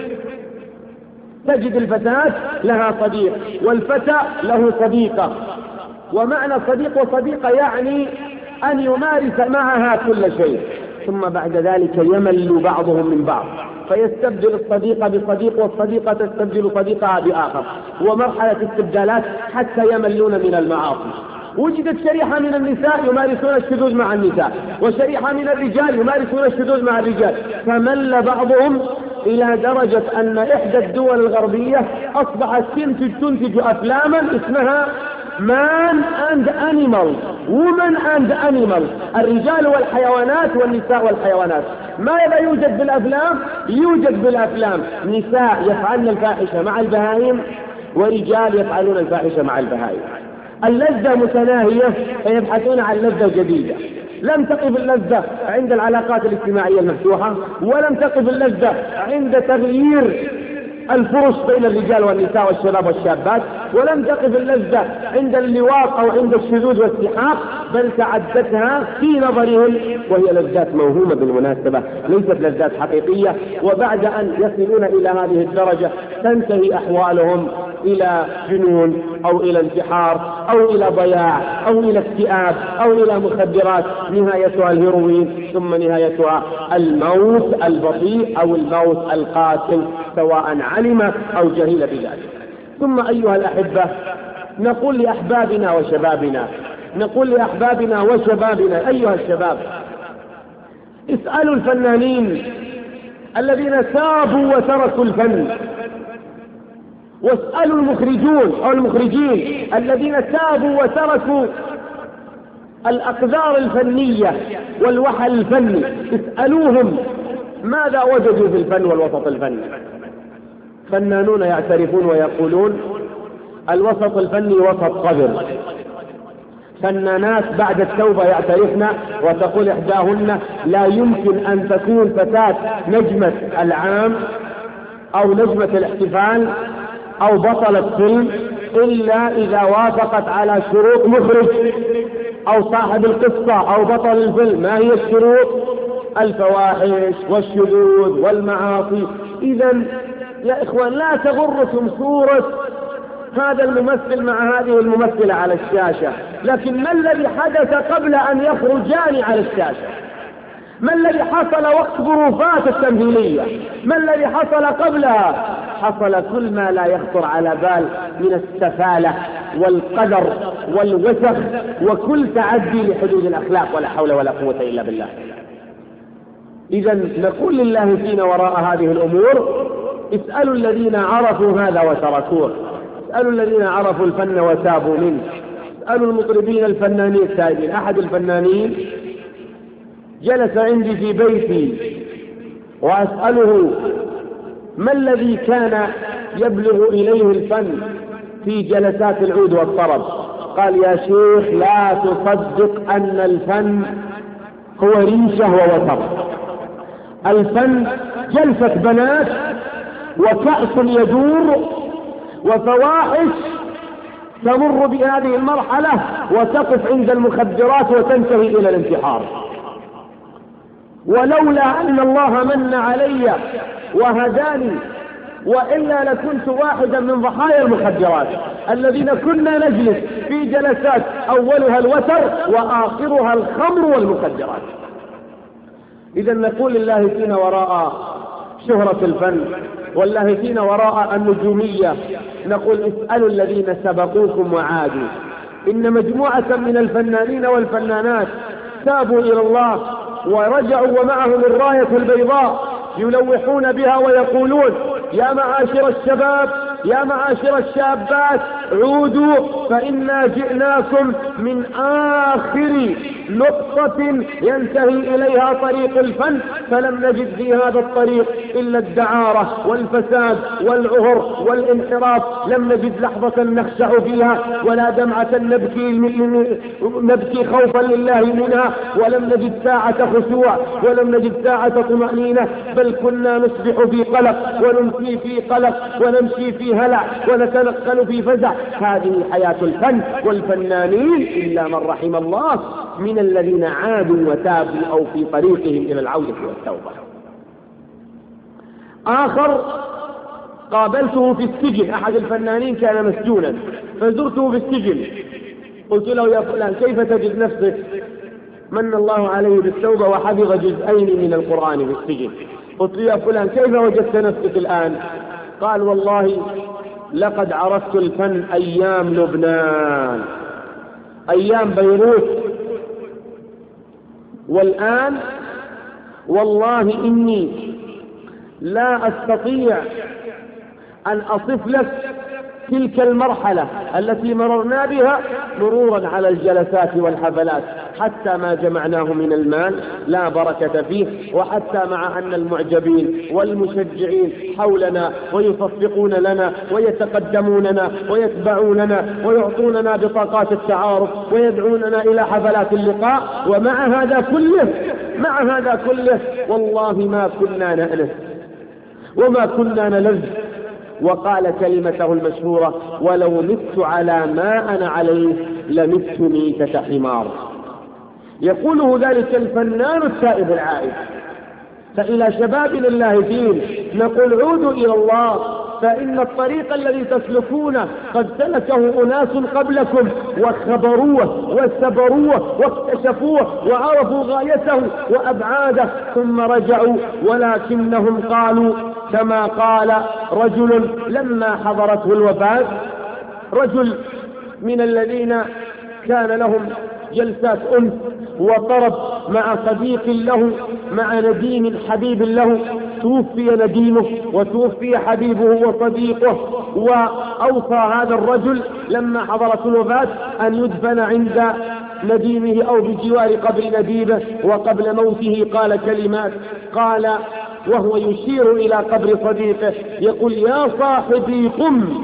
تجد الفتاة لها صديق والفتى له صديقة، ومعنى صديق وصديقة يعني أن يمارس معها كل شيء، ثم بعد ذلك يمل بعضهم من بعض، فيستبدل الصديقة بصديق والصديقة تستبدل صديقها بآخر، ومرحلة استبدالات حتى يملون من المعاصي. وجدت شريحة من النساء يمارسون الشذوذ مع النساء، وشريحة من الرجال يمارسون الشذوذ مع الرجال، فمل بعضهم إلى درجة أن إحدى الدول الغربية أصبحت تنتج أفلاما اسمها Man and Animals، Women and Animals، الرجال والحيوانات والنساء والحيوانات. ماذا يوجد بالأفلام؟ يوجد بالأفلام نساء يفعلن الفاحشة مع البهائم، ورجال يفعلون الفاحشة مع البهائم. اللذة متناهية فيبحثون عن لذة جديدة. لم تقف اللذة عند العلاقات الاجتماعية المفتوحة، ولم تقف اللذة عند تغيير الفرص بين الرجال والنساء والشباب والشابات، ولم تقف اللذة عند اللواط أو عند الشذوذ والسحاق، بل تعدتها في نظرهم وهي لذات موهومة بالمناسبة، ليست لذات حقيقية. وبعد أن يصلون إلى هذه الدرجة تنتهي أحوالهم إلى جنون أو إلى انتحار أو إلى ضياع أو إلى اكتئاب أو إلى مخدرات، نهايتها الهيروين، ثم نهايتها الموت البطيء أو الموت القاتل، سواء علم أو جهل بذلك. ثم أيها الأحبة نقول لأحبابنا وشبابنا، أيها الشباب، اسألوا الفنانين الذين تابوا وتركوا الفن، واسألوا المخرجين الذين تابوا وتركوا الأقذار الفنية والوحل الفني، اسألوهم ماذا وجدوا في الفن والوسط الفني. فنانون يعترفون ويقولون الوسط الفني وسط قذر. فنانات بعد التوبة يعترفن وتقول إحداهن: لا يمكن أن تكون فتاة نجمة العام أو نجمة الاحتفال أو بطلة فيلم إلا إذا وافقت على شروط مخرج أو صاحب القصة أو بطل الفيلم. ما هي الشروط؟ الفواحش والشذوذ والمعاصي. إذن يا إخوان لا تغركم صورة هذا الممثل مع هذه الممثلة على الشاشة، لكن ما الذي حدث قبل أن يخرجان على الشاشة؟ ما الذي حصل وقت ظروفات التمثيلية؟ ما الذي حصل قبلها؟ حصل كل ما لا يخطر على بال من السفالة والقدر والوسخ وكل تعدي لحدود الأخلاق، ولا حول ولا قوة إلا بالله. إذن نقول لله فينا وراء هذه الأمور: اسألوا الذين عرفوا هذا وتركوه، اسألوا الذين عرفوا الفن وتابوا منه، اسألوا المطربين الفنانين التائبين. أحد الفنانين جلس عندي في بيتي وأسأله ما الذي كان يبلغ إليه الفن في جلسات العود والطرب. قال: يا شيخ لا تصدق أن الفن هو ريشة ووتر. الفن جلسة بنات وكأس يدور وفواحش تمر بهذه المرحلة وتقف عند المخدرات وتنتهي إلى الانتحار. ولولا أن الله من علي وهداني وإلا لكنت واحدا من ضحايا المخدرات الذين كنا نجلس في جلسات أولها الوتر وآخرها الخمر والمخدرات. إذا نقول لله فينا وراء شهرة الفن، والله فينا وراء النجومية. نقول: اسألوا الذين سبقوكم وعادوا. إن مجموعة من الفنانين والفنانات تابوا إلى الله ورجعوا ومعهم الراية البيضاء يلوحون بها ويقولون: يا معاشر الشباب، يا معاشر الشابات، عودوا فإنا جئناكم من آخر نقطة ينتهي إليها طريق الفن، فلم نجد في هذا الطريق إلا الدعارة والفساد والعهر والانحراف. لم نجد لحظة نخشع فيها ولا دمعة نبكي خوفا لله منها، ولم نجد ساعة خشوع ولم نجد ساعة طمأنينة، بل كنا نصبح في قلق ونمسي في قلق ونمشي في هلع ونتنقل في فزع. هذه حياة الفن والفنانين إلا من رحم الله من الذين عادوا وتابوا أو في طريقهم إلى العودة والتوبة. آخر قابلته في السجن، أحد الفنانين كان مسجونا فزرته في السجن، قلت له: يا فلان كيف تجد نفسك؟ من الله عليه بالتوبة وحفظ جزئين من القرآن في السجن. قلت له: يا فلان كيف وجدت نفسك الآن؟ قال: والله لقد عرفت الفن أيام لبنان، أيام بيروت، والآن والله إني لا أستطيع أن أصف لك تلك المرحلة التي مررنا بها مرورا على الجلسات والحفلات، حتى ما جمعناه من المال لا بركة فيه، وحتى مع أن المعجبين والمشجعين حولنا ويصفقون لنا ويتقدموننا ويتبعوننا ويعطوننا بطاقات التعارف ويدعوننا إلى حفلات اللقاء، ومع هذا كله والله ما كنا نأنس وما كنا نلذ. وقال كلمته المشهورة: ولو مت على ما أنا عليه لمت ميتة حمار. يقوله ذلك الفنان التائب العائد. فإلى شبابنا اللاهفين نقول: عودوا إلى الله، فإن الطريق الذي تسلكونه قد سلكه أناس قبلكم وخبروه وسبروه واكتشفوه وعرفوا غايته وأبعاده ثم رجعوا، ولكنهم قالوا كما قال رجل لما حضرته الوفاة، رجل من الذين كان لهم جلسات أنس وطرب مع صديق له، مع نديم حبيب له، توفي نديمه وتوفي حبيبه وصديقه، وأوصى هذا الرجل لما حضرت الوفاة أن يدفن عند نديمه أو بجوار قبر نديمه، وقبل موته قال كلمات، قال وهو يشير إلى قبر صديقه، يقول: يا صاحبي قم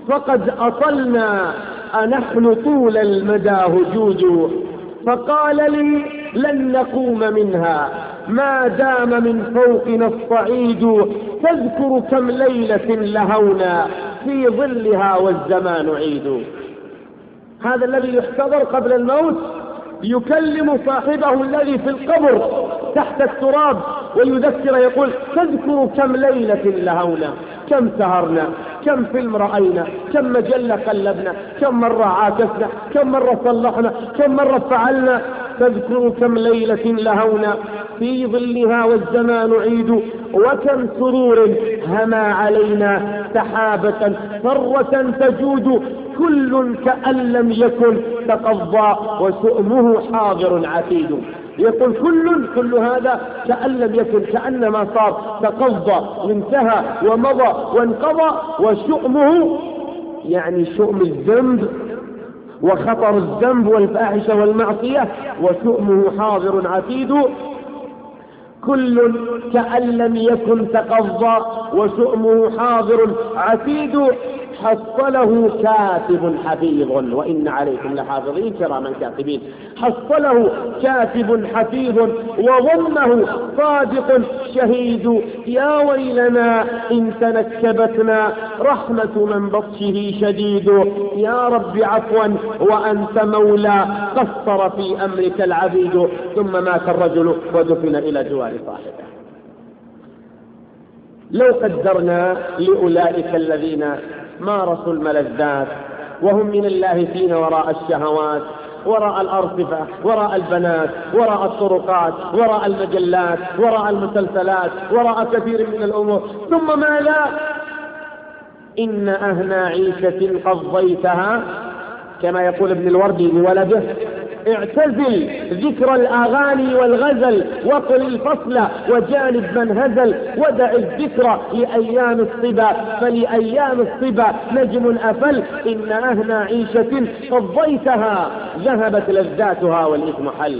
فقد أطلنا أنحن طول المدى هجوج، فقال لي لن نقوم منها ما دام من فوقنا الصعيد، تذكر كم ليلة لهونا في ظلها والزمان عيد. هذا الذي يحتضر قبل الموت يكلم صاحبه الذي في القبر تحت التراب ويذكر، يقول تذكر كم ليلة لهونا، كم سهرنا، كم فيلم رأينا، كم مجلة قلبنا، كم مرة عاكسنا، كم مرة صلحنا، كم مرة فعلنا. تذكر كم ليلة لهونا في ظلها والزمان عيد، وكم سرور هما علينا سحابة فرة تجود، كل كأن لم يكن تقضى وشؤمه حاضر عتيد. يقول كل هذا كأن لم يكن، كأنما صار تقضى وانتهى ومضى وانقضى، وشؤمه يعني شؤم الذنب وخطر الذنب والفاحشة والمعصية، وشؤمه حاضر عتيد. كل كأن لم يكن تقضى وشؤمه حاضر عتيد، حصله كاتب حفيظ وإن عليكم لحافظين كراما كاتبين. حصله كاتب حفيظ وضمه صادق شهيد، يا ويلنا إن تنكبتنا رحمة من بطشه شديد، يا رب عفوا وأنت مولى قصر في أمرك العبيد. ثم مات الرجل ودفن إلى جوار صاحبه. لو قدرنا لأولئك الذين مارسوا الملذات وهم من اللاهثين وراء الشهوات، وراء الأرصفة، وراء البنات، وراء الطرقات، وراء المجلات، وراء المسلسلات، وراء كثير من الأمور، ثم ماذا؟ إن أهنى عيشة قضيتها، كما يقول ابن الوردي لولده: اعتزل ذكر الأغاني والغزل وقل الفصل وجانب من هزل، ودع الذكر لأيام الصبا فلأيام الصبا نجم أفل، إن أهنى عيشة قضيتها ذهبت لذاتها والإثم حل.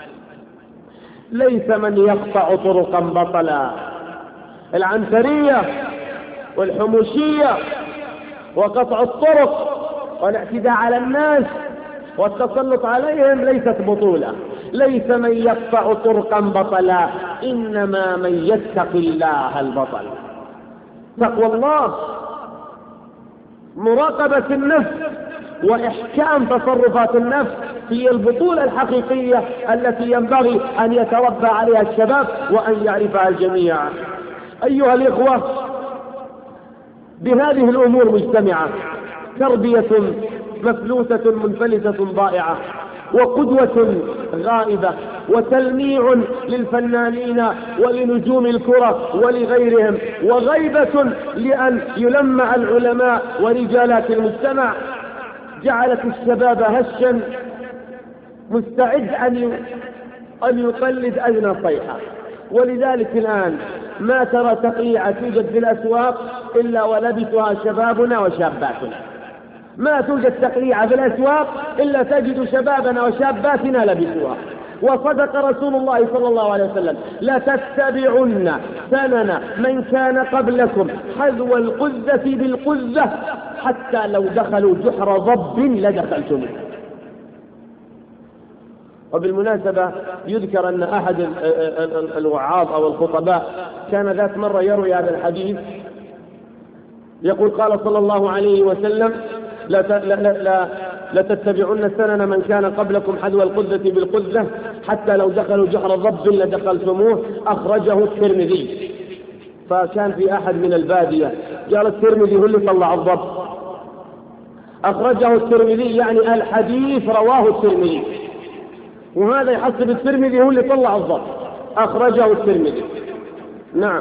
ليس من يقطع طرقا بطلا، العنترية والحموشية وقطع الطرق والاعتداء على الناس والتسلط عليهم ليست بطولة. ليس من يقطع طرقا بطلا، إنما من يتقي الله البطل. تقوى الله، مراقبة النفس وإحكام تصرفات النفس هي البطولة الحقيقية التي ينبغي أن يتربى عليها الشباب وأن يعرفها الجميع. أيها الإخوة، بهذه الأمور مجتمعة تربية مفلوسة منفلسة ضائعة، وقدوة غائبة، وتلميع للفنانين ولنجوم الكرة ولغيرهم، وغيبة لأن يلمع العلماء ورجالات المجتمع، جعلت الشباب هشا مستعد أن يقلد أدنى صيحة. ولذلك الآن ما ترى تقيعة توجد في الأسواق إلا ولبسها شبابنا وشاباتنا، ما توجد تقليعة في الأسواق إلا تجد شبابنا وشاباتنا لبسوها. وصدق رسول الله صلى الله عليه وسلم: لتتبعن سنن من كان قبلكم حذو القذة بالقذة حتى لو دخلوا جحر ضب لدخلتم. وبالمناسبة يذكر أن أحد الوعاظ أو الخطباء كان ذات مرة يروي هذا الحديث، يقول: قال صلى الله عليه وسلم: لا تتبعون سنن من كان قبلكم حذو القذة بالقذة حتى لو دخلوا جحر ضب لدخلتموه. أخرجه الترمذي. فكان في أحد من البادية قال: الترمذي هو اللي طلع الضب. أخرجه الترمذي يعني الحديث رواه الترمذي، وهذا يحسب الترمذي هو اللي طلع الضب. أخرجه الترمذي. نعم.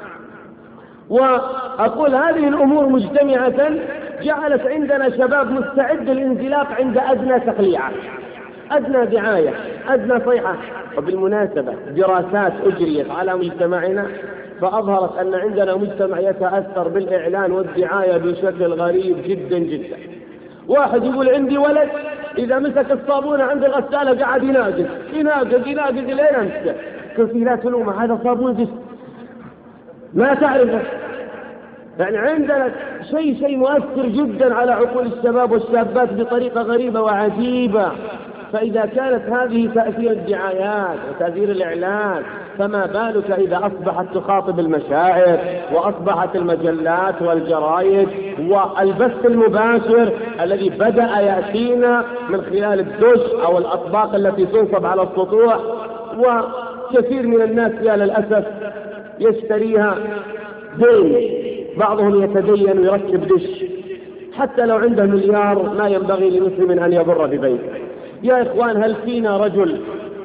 وأقول هذه الأمور مجتمعة جعلت عندنا شباب مستعد للانزلاق عند أدنى تقليعة، أدنى دعاية، أدنى صيحة. وبالمناسبة دراسات أجريت على مجتمعنا فأظهرت أن عندنا مجتمع يتأثر بالإعلان والدعاية بشكل غريب جدا جدا. واحد يقول: عندي ولد إذا مسك الصابونة عند الغسالة قاعد يناقز لين أمسك. قلت: لا تلومه، هذا صابون جسم ما تعرفه. يعني عندنا شيء مؤثر جدا على عقول الشباب والشابات بطريقة غريبة وعجيبة. فإذا كانت هذه تأثير الدعايات وتأثير الإعلان، فما بالك إذا أصبحت تخاطب المشاعر، وأصبحت المجلات والجرائد والبث المباشر الذي بدأ يأتينا من خلال الدش أو الأطباق التي تنصب على السطوح. وكثير من الناس يا للأسف يشتريها دين، بعضهم يتدين ويركب دش حتى لو عنده مليار. ما ينبغي لمسلم أن يضر ببيته. يا إخوان، هل فينا رجل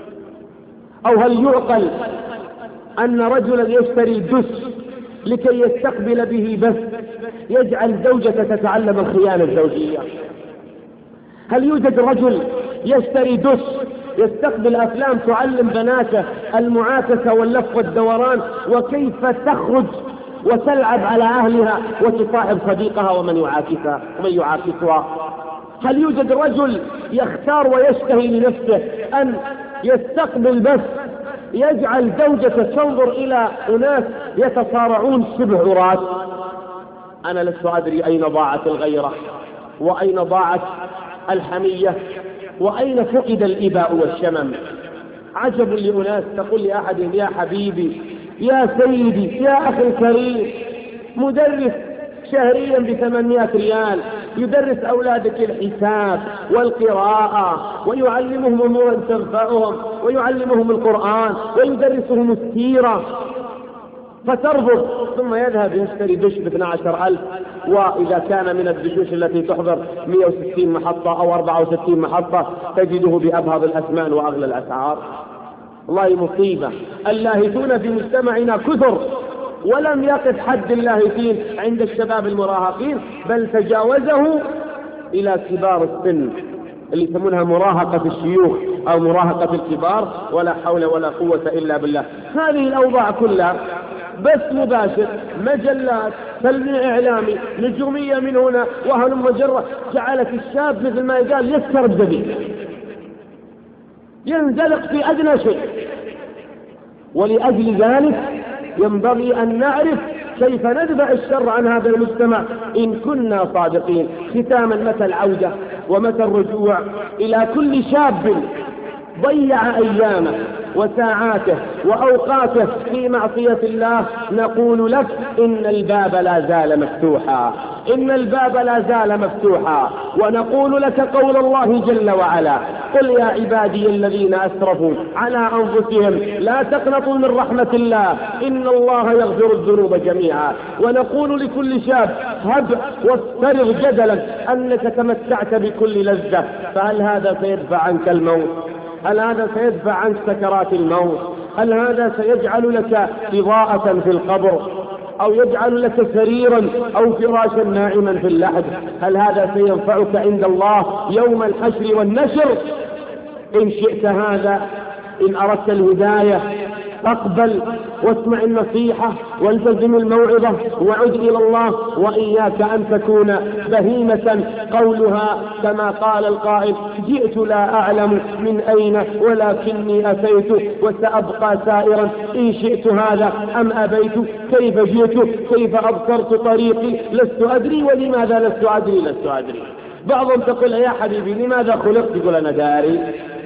أو هل يعقل أن رجلا يشتري دش لكي يستقبل به بث يجعل زوجته تتعلم الخيانة الزوجية؟ هل يوجد رجل يشتري دش يستقبل أفلام تعلم بناته المعاكسة واللف والدوران وكيف تخرج وتلعب على أهلها وتصاحب صديقها ومن يعاكسها؟ هل يوجد رجل يختار ويشتهي لنفسه أن يستقبل بث يجعل زوجته تنظر إلى أناس يتصارعون شبه عراة؟ أنا لست أدري أين ضاعت الغيرة، وأين ضاعت الحمية، وأين فقد الإباء والشمم. عجب لأناس تقول لأحد: يا حبيبي، يا سيدي، يا أخي الكريم، مدرس شهريا ب800 ريال يدرس أولادك الحساب والقراءة ويعلمهم أمورا تنفعهم ويعلمهم القرآن ويدرسهم السيرة، فترفض ثم يذهب يشتري دش ب12,000، وإذا كان من الدشوش التي تحضر 160 محطة أو 64 محطة تجده بأبهض الأثمان وأغلى الأسعار. والله مصيبة. اللاهثون في مجتمعنا كثر، ولم يقف حد اللاهثين عند الشباب المراهقين، بل تجاوزه إلى كبار السن اللي يسمونها مراهقة الشيوخ أو مراهقة الكبار، ولا حول ولا قوة إلا بالله. هذه الأوضاع كلها بث مباشر، مجلات، تلميع إعلامي، نجومية من هنا وهلم مجرة، جعلت الشاب مثل ما يقال يسكر الزبيب، ينزلق في أدنى شيء. ولأجل ذلك ينبغي أن نعرف كيف ندفع الشر عن هذا المجتمع إن كنا صادقين. ختاما، متى العودة ومتى الرجوع إلى كل شاب ضيع أيامه وساعاته وأوقاته في معصية الله؟ نقول لك: إن الباب لا زال مفتوحا، إن الباب لا زال مفتوحا. ونقول لك قول الله جل وعلا: قل يا عبادي الذين أسرفوا على أنفسهم لا تقنطوا من رحمة الله إن الله يغفر الذنوب جميعا. ونقول لكل شاب: هب وافترض جدلا أنك تمتعت بكل لذة، فهل هذا سيدفع عنك الموت؟ هل هذا سيدفع عنك سكرات الموت؟ هل هذا سيجعل لك إضاءة في القبر، أو يجعل لك سريرا أو فراشا ناعما في اللحد؟ هل هذا سينفعك عند الله يوم الحشر والنشر؟ إن شئت هذا، إن أردت الهداية، اقبل واسمع النصيحة والتزم الموعظة وعد إلى الله، وإياك أن تكون بهيمة قولها كما قال القائل: جئت لا أعلم من أين ولكني أتيت وسأبقى سائرا إن شئت هذا أم أبيت، كيف جئت، كيف أبصرت طريقي، لست أدري، ولماذا لست أدري. بعضهم تقول: يا حبيبي لماذا خلقت؟ يقول: أنا داري.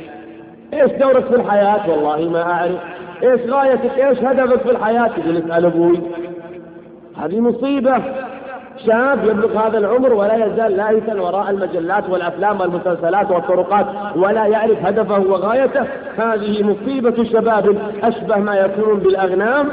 إيش دورك في الحياة؟ والله ما أعرف. إيش غايتك؟ إيش هدفك في الحياة؟ يقول: اسأل أبوي. هذه مصيبة. شاب يبلغ هذا العمر ولا يزال لاهثا وراء المجلات والأفلام والمسلسلات والطرقات ولا يعرف هدفه وغايته. هذه مصيبة شباب أشبه ما يكون بالأغنام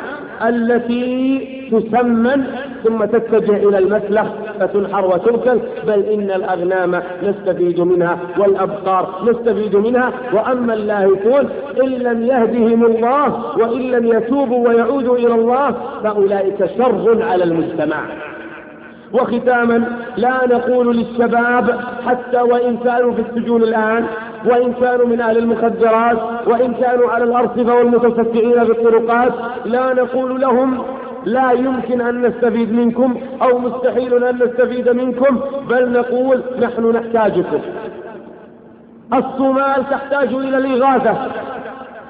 التي تسمن ثم تتجه إلى المسلخ فتنحر وتركل. بل إن الأغنام نستفيد منها والأبقار نستفيد منها، وأما اللاهثون إن لم يهدهم الله وإن لم يتوبوا ويعودوا إلى الله فأولئك شر على المجتمع. وختاما، لا نقول للشباب حتى وإن كانوا في السجون الآن، وإن كانوا من أهل المخدرات، وإن كانوا على الأرصفة والمتسكعين بالطرقات، لا نقول لهم لا يمكن أن نستفيد منكم أو مستحيل أن نستفيد منكم، بل نقول: نحن نحتاجكم. الصومال تحتاج إلى الإغاثة،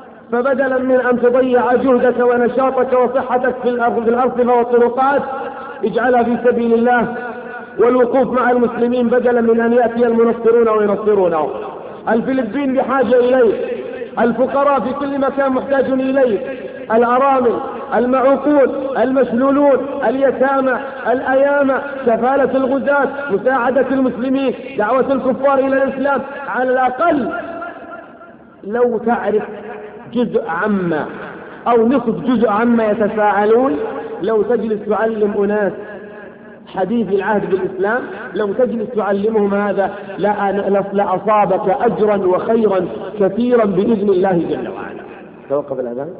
فبدلا من أن تضيع جهدك ونشاطك وصحتك في الأرصفة والطرقات، اجعلها في سبيل الله والوقوف مع المسلمين بدلا من أن يأتي المنصرون وينصرونه. الفلبين بحاجة إليه، الفقراء في كل مكان محتاجون إليه، الأرامل، المعوقون، المشلولون، اليتامى، الأيامى، كفالة الغزاة، مساعدة المسلمين، دعوة الكفار إلى الإسلام. على الأقل لو تعرف جزء عما أو نصف جزء عما يتساءلون، لو تجلس تعلم أناس حديث العهد بالإسلام، لو تجلس تعلمهم هذا لأصابك أجرا وخيرا كثيرا بإذن الله جل وعلا. توقف الأذان.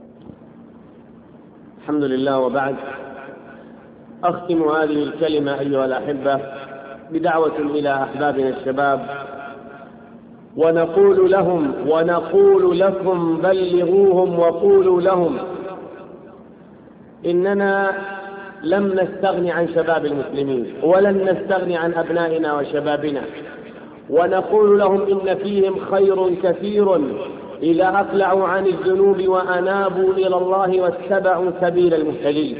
الحمد لله، وبعد. أختم هذه الكلمة أيها الأحبة بدعوة إلى أحبابنا الشباب، ونقول لهم ونقول لكم بلغوهم وقولوا لهم إننا لم نستغني عن شباب المسلمين ولن نستغني عن أبنائنا وشبابنا، ونقول لهم إن فيهم خير كثير إذا أقلعوا عن الذنوب وأنابوا إلى الله واتبعوا سبيل المهتدين.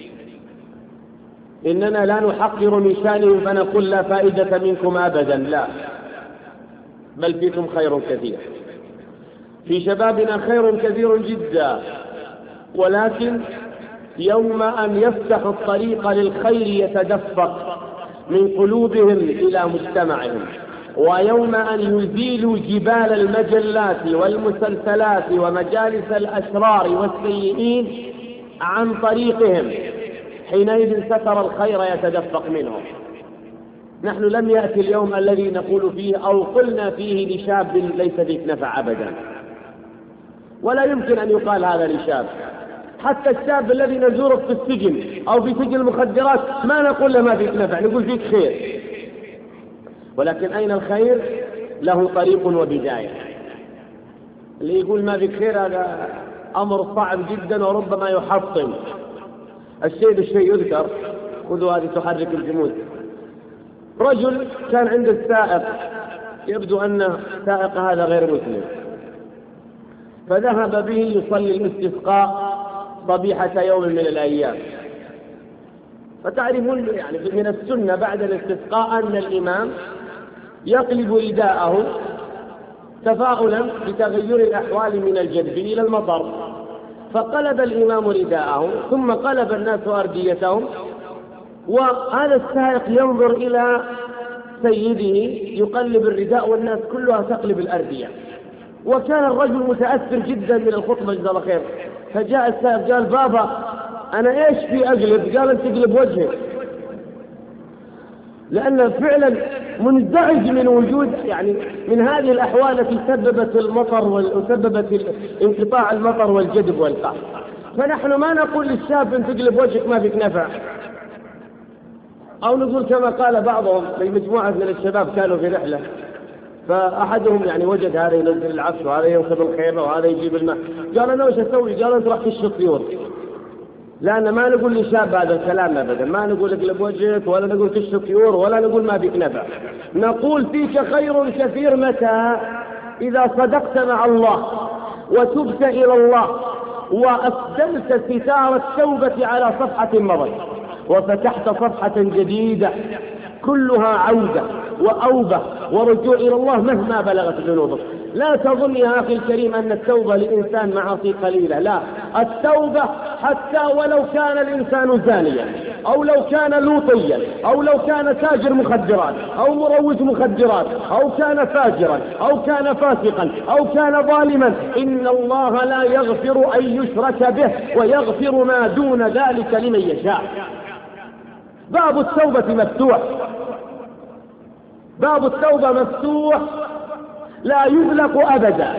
إننا لا نحقر من شأنهم فنقول لا فائدة منكم أبدا، لا، بل فيكم خير كثير، في شبابنا خير كثير جدا، ولكن يوم أن يفتح الطريق للخير يتدفق من قلوبهم إلى مجتمعهم، ويوم أن يزيلوا جبال المجلات والمسلسلات ومجالس الأشرار والسيئين عن طريقهم، حينئذ ستر الخير يتدفق منهم. نحن لم يأتي اليوم الذي نقول فيه أو قلنا فيه لشاب ليس فيك نفع أبدا، ولا يمكن أن يقال هذا لشاب. حتى الشاب الذي نزوره في السجن أو في سجن المخدرات ما نقول له ما فيك نفع، نقول فيك خير. ولكن أين الخير؟ له طريق وبداية. اللي يقول ما فيك خير هذا أمر صعب جدا وربما يحطم. الشيء بالشيء يذكر، خذوا هذه تحرك الجمود. رجل كان عنده السائق، يبدو أن سائق هذا غير مسلم، فذهب به يصلي الاستسقاء صبيحة يوم من الأيام. فتعرفون يعني من السنة بعد الاستسقاء أن الإمام يقلب رداءه تفاؤلا بتغير الأحوال من الجدب إلى المطر، فقلب الإمام رداءه ثم قلب الناس أرديتهم، وهذا السائق ينظر إلى سيده يقلب الرداء والناس كلها تقلب الأردية. وكان الرجل متأثر جدا من الخطبة جزاه الله خير، فجاء السائق قال بابا أنا إيش في أقلب؟ قال أنت تقلب وجهك، لأنه فعلا منزعج من وجود يعني من هذه الأحوال التي سببت المطر وسببت انقطاع المطر والجدب والقحط. فنحن ما نقول للشاب أن تقلب وجهك ما فيك نفع، أو نقول كما قال بعضهم مجموعة من الشباب كانوا في رحلة، فأحدهم يعني وجد هذا ينزل العفش وهذا ينصب الخيمة وهذا يجيب الماء، قال أنا وش أسوي؟ قال أنت راح تشرب طيور. لأن ما نقول للشاب هذا الكلام أبدا، ما نقول اقلب وجهك ولا نقول تشرب طيور ولا نقول ما بك نفع، نقول فيك خير كثير. متى؟ إذا صدقت مع الله وتبت إلى الله وأسدلت ستار التوبة على صفحة مضت وفتحت صفحة جديدة كلها عودة وأوبة ورجوع إلى الله مهما بلغت ذنوبك. لا تظن يا أخي الكريم أن التوبة لإنسان معاصي قليلة، لا، التوبة حتى ولو كان الإنسان زانيا أو لو كان لوطيا أو لو كان تاجر مخدرات أو مروج مخدرات أو كان فاجرا أو كان فاسقا أو كان ظالما، إن الله لا يغفر أن يشرك به ويغفر ما دون ذلك لمن يشاء. باب التوبة مفتوح، باب التوبة مفتوح لا يغلق أبدا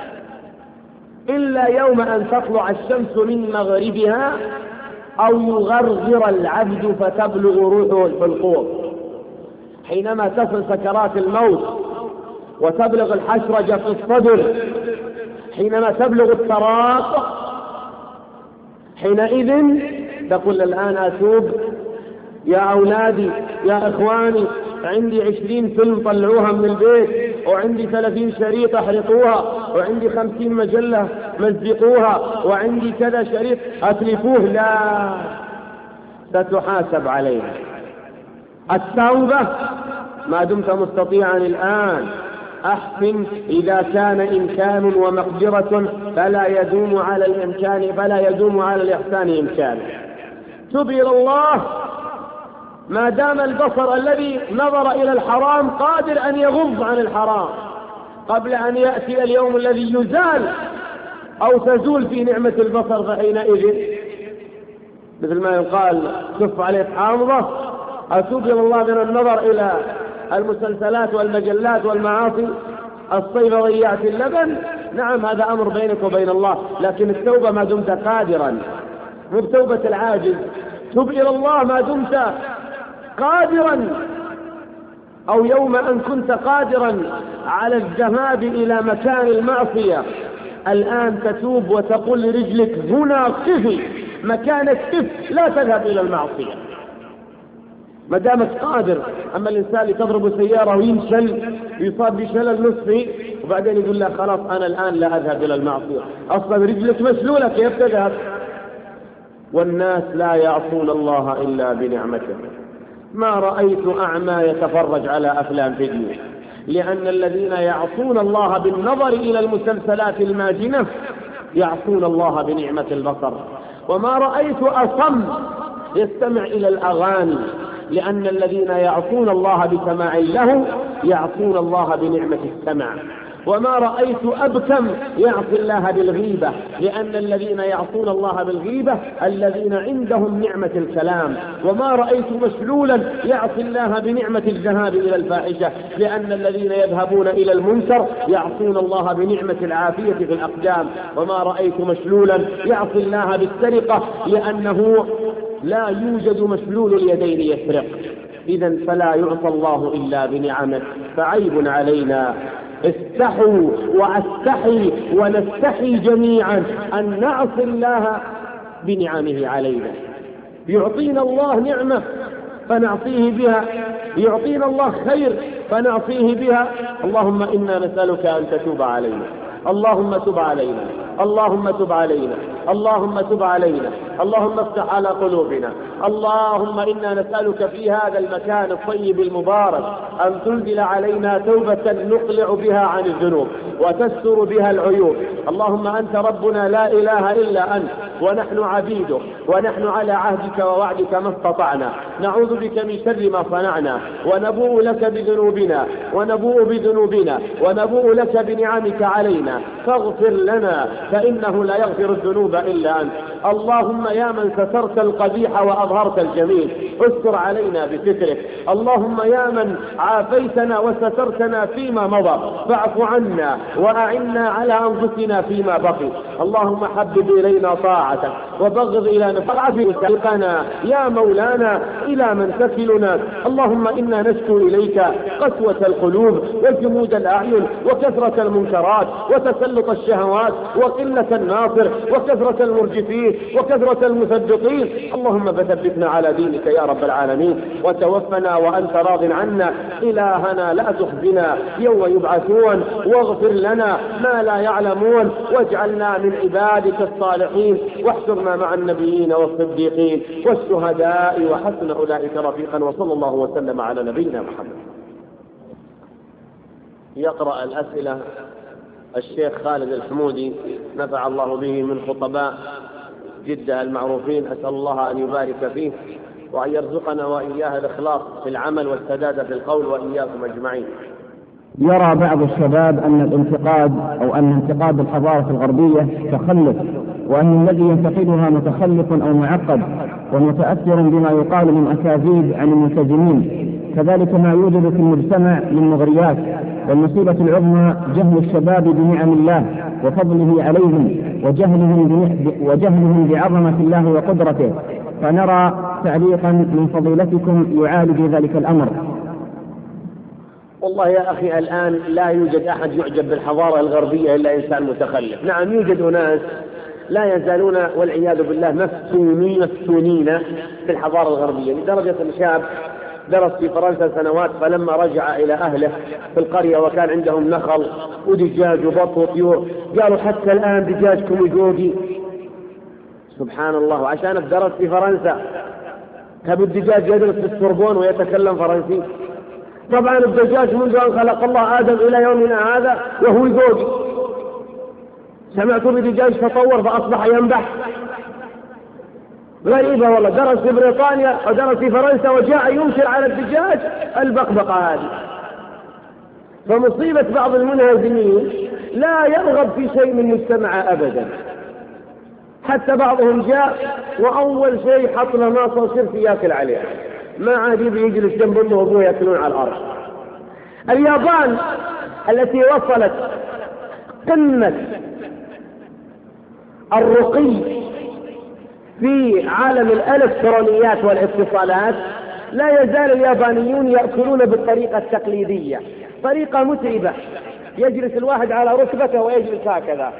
إلا يوم أن تطلع الشمس من مغربها أو يغرغر العبد فتبلغ روحه الحلقوم. حينما تصل سكرات الموت وتبلغ الحشرجة في الصدر، حينما تبلغ التراق، حينئذ تقول الآن أتوب يا أولادي يا إخواني، عندي 20 فيلم طلعوها من البيت، وعندي 30 شريط احرقوها، وعندي 50 مجلة مزقوها، وعندي كذا شريط أتلفوه. لا، ستحاسب عليها. التوبة ما دمت مستطيعا الآن أحسن، إذا كان إمكان ومقدرة فلا يدوم على الإحسان إمكان. تب إلى الله ما دام البصر الذي نظر إلى الحرام قادر أن يغض عن الحرام قبل أن يأتي اليوم الذي يزال أو تزول في نعمة البصر، فحينئذ مثل ما يقال كف عليك حامضة. أتوب إلى الله من النظر إلى المسلسلات والمجلات والمعاصي، الصيف ضيعت اللبن، نعم هذا أمر بينك وبين الله، لكن التوبة ما دمت قادرا، مو بتوبة العاجز. تب إلى الله ما دمت قادرا، أو يوم أن كنت قادرا على الذهاب إلى مكان المعصية، الآن تتوب وتقول لرجلك هنا قفي، مكانك قف، لا تذهب إلى المعصية ما دامك قادر. أما الإنسان اللي تضرب سيارة وينشل يصاب بشلل نصفي وبعدين يقول له خلاص أنا الآن لا أذهب إلى المعصية، أصلا رجلك مسلولة كيف تذهب؟ والناس لا يعصون الله إلا بنعمته. ما رأيت أعمى يتفرج أفلام على فيديو، لأن الذين يعصون الله بالنظر إلى المسلسلات الماجنة يعصون الله بنعمة البصر. وما رأيت أصم يستمع إلى الأغاني، لأن الذين يعصون الله بسماع له يعصون الله بنعمة السمع. وما رأيت أبكم يعصي الله بالغيبة، لأن الذين يعصون الله بالغيبة الذين عندهم نعمة الكلام. وما رأيت مشلولا يعصي الله بنعمة الذهاب إلى الفاحشة، لأن الذين يذهبون إلى المنكر يعصون الله بنعمة العافية في الأقدام. وما رأيت مشلولا يعصي الله بالسرقة، لأنه لا يوجد مشلول اليدين يسرق. إذن فلا يعصى الله إلا بنعمه، فعيب علينا. استحوا واستحي ونستحي جميعا أن نعصي الله بنعمه علينا. يعطينا الله نعمة فنعصيه بها، يعطينا الله خير فنعصيه بها. اللهم إنا نسألك أن تتوب علينا، اللهم تب علينا، اللهم تب علينا، اللهم تب علينا، اللهم افتح على قلوبنا. اللهم إنا نسألك في هذا المكان الطيب المبارك أن تنزل علينا توبة نقلع بها عن الذنوب وتستر بها العيوب. اللهم أنت ربنا لا إله إلا أنت، ونحن عبيدك، ونحن على عهدك ووعدك ما استطعنا. نعوذ بك من شر ما صنعنا، ونبوء لك بذنوبنا، ونبوء لك بنعمك علينا، فاغفر لنا فإنه لا يغفر الذنوب إلا أنت. اللهم يا من سترت القبيح وأظهرت الجميل، استر علينا بسترك. اللهم يا من عافيتنا وسترتنا فيما مضى، فاعف عنا وأعنا على أنفسنا فيما بقي. اللهم حبب إلينا طاعتك وبغض إلى نفسنا يا مولانا إلى من تكلنا. اللهم إنا نشكو إليك قسوة القلوب وجمود الأعين وكثرة المنكرات وتسلط الشهوات وقلة الناصر وكثرة المرجفين وكثرة المثبطين. اللهم فثبتنا على دينك يا رب العالمين، وتوفنا وأنت راض عنا. إلهنا لا تخزنا يوم يبعثون، واغفر لنا ما لا يعلمون، واجعلنا من عبادك الصالحين، واحشرنا مع النبيين والصديقين والشهداء وحسن أولئك رفيقا. وصلى الله وسلم على نبينا محمد. يقرأ الأسئلة الشيخ خالد الحمودي نفع الله به من خطباء جدة المعروفين، أسأل الله أن يبارك فيه وأن يرزقنا وإياه الإخلاص في العمل والسداد في القول، وإياكم أجمعين. يرى بعض الشباب أن الانتقاد أو أن انتقاد الحضارة الغربية تخلف، وأن الذي ينتقدها متخلف أو معقد ومتأثر بما يقال من أكاذيب عن الملتزمين. كذلك ما يوجد في المجتمع من مغريات. والمصيبة العظمى جهل الشباب بنعم الله وفضله عليهم، وجهلهم بعظمة الله وقدرته. فنرى تعليقا من فضيلتكم يعالج ذلك الأمر. والله يا أخي الآن لا يوجد أحد يعجب بالحضارة الغربية إلا إنسان متخلف. نعم يوجد ناس لا يزالون والعياذ بالله مفتونين في الحضارة الغربية، لدرجة الشاب درس في فرنسا سنوات، فلما رجع إلى أهله في القرية وكان عندهم نخل ودجاج وبط وطيور قالوا حتى الآن دجاجكم يجوقي. سبحان الله، عشان درس في فرنسا. طب الدجاج يدرس في السوربون ويتكلم فرنسي؟ طبعا الدجاج منذ أن خلق الله آدم إلى يومنا هذا وهو ذوقي. سمعتوا بدجاج تطور فأصبح ينبح؟ غريبة والله. درس في بريطانيا ودرس في فرنسا وجاء ينشر على الدجاج البقبقة هذه. فمصيبة بعض المنهزمين لا يرغب في شيء من مجتمع أبدا. حتى بعضهم جاء وأول شيء حط له ماصة وشرف ياكل عليها، ما عاد يبي يجلس جنب أمه وأبوه ياكلون على الأرض. اليابان التي وصلت قمة الرقي في عالم الإلكترونيات والاتصالات، لا يزال اليابانيون يأكلون بالطريقة التقليدية، طريقة متعبة. يجلس الواحد على ركبته ويجلس هكذا،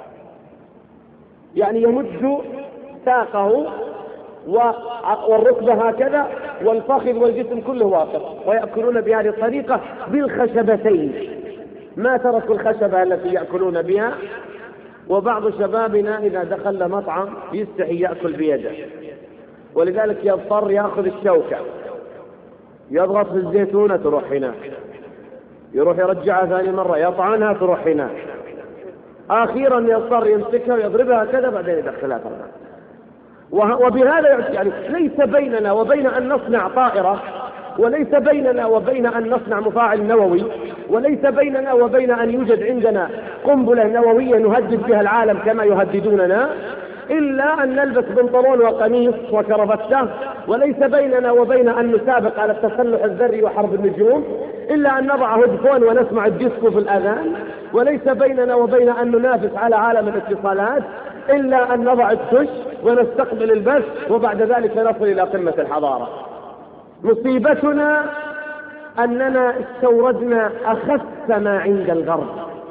يعني يمد ساقه والركبة هكذا والفخذ والجسم كله واقف، ويأكلون بهذه الطريقة بالخشبتين، ما تركوا الخشبة التي يأكلون بها. وبعض شبابنا إذا دخل مطعم يستحي يأكل بيده، ولذلك يضطر يأخذ الشوكة يضغط في الزيتونة تروح هنا، يروح يرجعها ثاني مرة يطعنها تروح هنا، أخيرا يضطر يمسكها ويضربها كذا بعدين يدخلها ترى. وبهذا يعني ليس بيننا وبين أن نصنع طائرة، وليس بيننا وبين أن نصنع مفاعل نووي، وليس بيننا وبين أن يوجد عندنا قنبلة نووية نهدد بها العالم كما يهددوننا، إلا أن نلبس بنطلون وقميص وكرفتة، وليس بيننا وبين أن نسابق على التسلح الذري وحرب النجوم، إلا أن نضع هيدفون ونسمع الديسكو في الأذان، وليس بيننا وبين أن ننافس على عالم الاتصالات، إلا أن نضع الدش ونستقبل البث، وبعد ذلك نصل إلى قمة الحضارة. مصيبتنا أننا استوردنا أخس ما عند الغرب،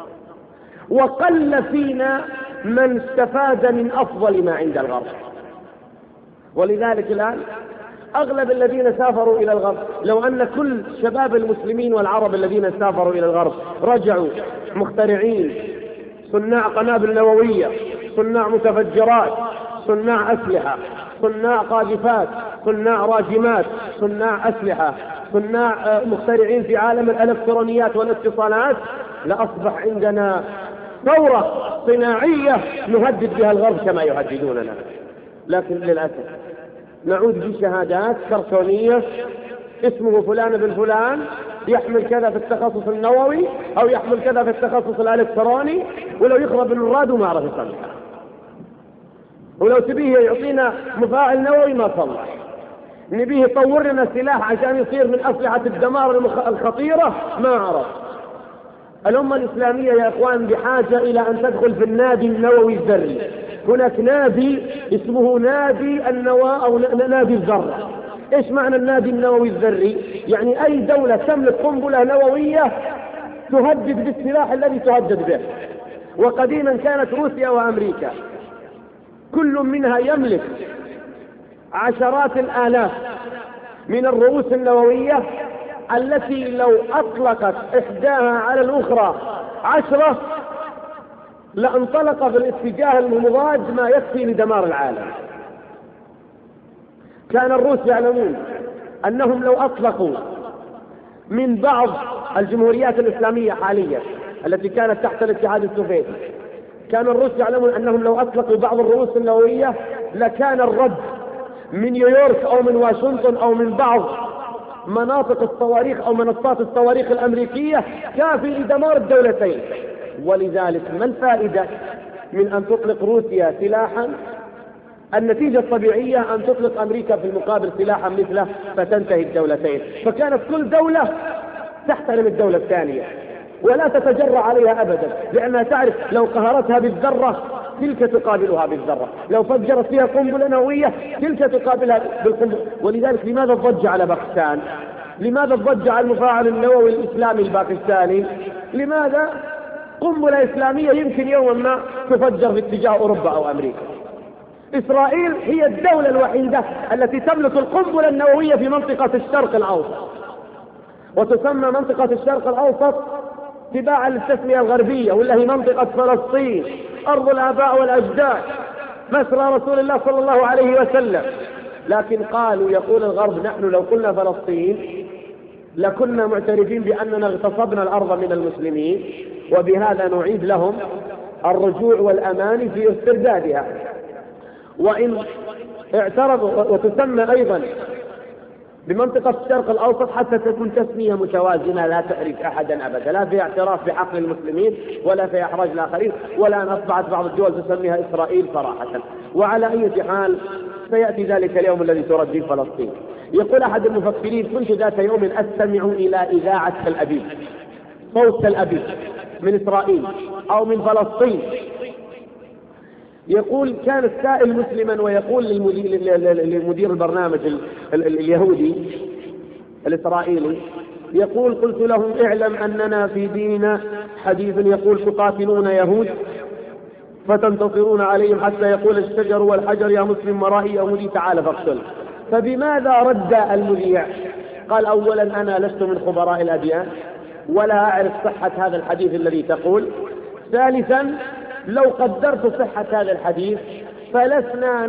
وقل فينا من استفاد من أفضل ما عند الغرب. ولذلك الآن أغلب الذين سافروا إلى الغرب، لو أن كل شباب المسلمين والعرب الذين سافروا إلى الغرب رجعوا مخترعين، صناع قنابل نووية، صناع متفجرات، صناع أسلحة، صناع قاذفات، صناع راجمات، صناع أسلحة، صناع مخترعين في عالم الإلكترونيات والاتصالات، لأصبح عندنا ثورة صناعية نهدد بها الغرب كما يهددوننا. لكن للأسف نعود بشهادات كرتونية اسمه فلان بن فلان يحمل كذا في التخصص النووي أو يحمل كذا في التخصص الإلكتروني، ولو يخرب الراد وما عرف يصلح، ولو تبيه يعطينا مفاعل نووي ما صلح، نبيه يطور لنا سلاح عشان يصير من أسلحة الدمار الخطيرة ما عرف. الأمة الإسلامية يا إخوان بحاجة إلى أن تدخل في النادي النووي الذري. هناك نادي اسمه نادي النواة أو نادي الذرة. إيش معنى النادي النووي الذري؟ يعني أي دولة تملك قنبلة نووية تهدد بالسلاح الذي تهدد به. وقديما كانت روسيا وأمريكا كل منها يملك عشرات الآلاف من الرؤوس النووية التي لو أطلقت إحداها على الأخرى 10 لانطلق في الاتجاه المضاد ما يكفي لدمار العالم. كان الروس يعلمون أنهم لو أطلقوا من بعض الجمهوريات الإسلامية حاليا التي كانت تحت الاتحاد السوفيتي، كان الروس يعلمون أنهم لو أطلقوا بعض الرؤوس النووية لكان الرد من نيويورك أو من واشنطن أو من بعض مناطق الصواريخ أو منصات الصواريخ الأمريكية كافي لدمار الدولتين. ولذلك ما الفائدة من أن تطلق روسيا سلاحا؟ النتيجة الطبيعية أن تطلق أمريكا في المقابل سلاحا مثله فتنتهي الدولتين. فكانت كل دولة تحترم الدولة الثانية ولا تتجرأ عليها أبدا، لأنها تعرف لو قهرتها بالذرة تلك تقابلها بالذرة، لو فجرت فيها قنبلة نووية تلك تقابلها بالقنبلة. ولذلك لماذا الضج على باكستان؟ لماذا الضج على المفاعل النووي الإسلامي الباكستاني؟ لماذا قنبلة إسلامية يمكن يوما ما تفجر في اتجاه أوروبا أو أمريكا؟ إسرائيل هي الدولة الوحيدة التي تملك القنبلة النووية في منطقة الشرق الأوسط، وتسمى منطقة الشرق الأوسط تباعا للتسمية الغربية، ولا هي منطقة فلسطين أرض الآباء والأجداد، مسرى رسول الله صلى الله عليه وسلم. لكن قالوا يقول الغرب نحن لو قلنا فلسطين لكنا معترفين بأننا اغتصبنا الأرض من المسلمين، وبهذا نعيد لهم الرجوع والأمان في استردادها. وإن اعترضوا، وتسمى أيضا بمنطقة الشرق الأوسط حتى تكون تسمية متوازنة لا تعرف أحدا أبدا، لا في اعتراف بحق المسلمين ولا في إحراج الآخرين، ولا أن أصبحت بعض الدول تسميها إسرائيل صراحة. وعلى أي حال سيأتي ذلك اليوم الذي ترد فيه فلسطين. يقول أحد المفكرين: كنت ذات يوم أستمع إلى إذاعة تل أبيب، صوت تل أبيب من إسرائيل أو من فلسطين. يقول كان السائل مسلما ويقول لمدير البرنامج اليهودي الإسرائيلي، يقول: قلت لهم اعلم أننا في ديننا حديث يقول تقاتلون يهود فتنتصرون عليهم حتى يقول الشجر والحجر يا مسلم ورائي يهودي تعال فاقتل. فبماذا رد المذيع؟ قال: أولا أنا لست من خبراء الأديان ولا أعرف صحة هذا الحديث الذي تقول. ثالثا لو قدرت صحة هذا الحديث فلسنا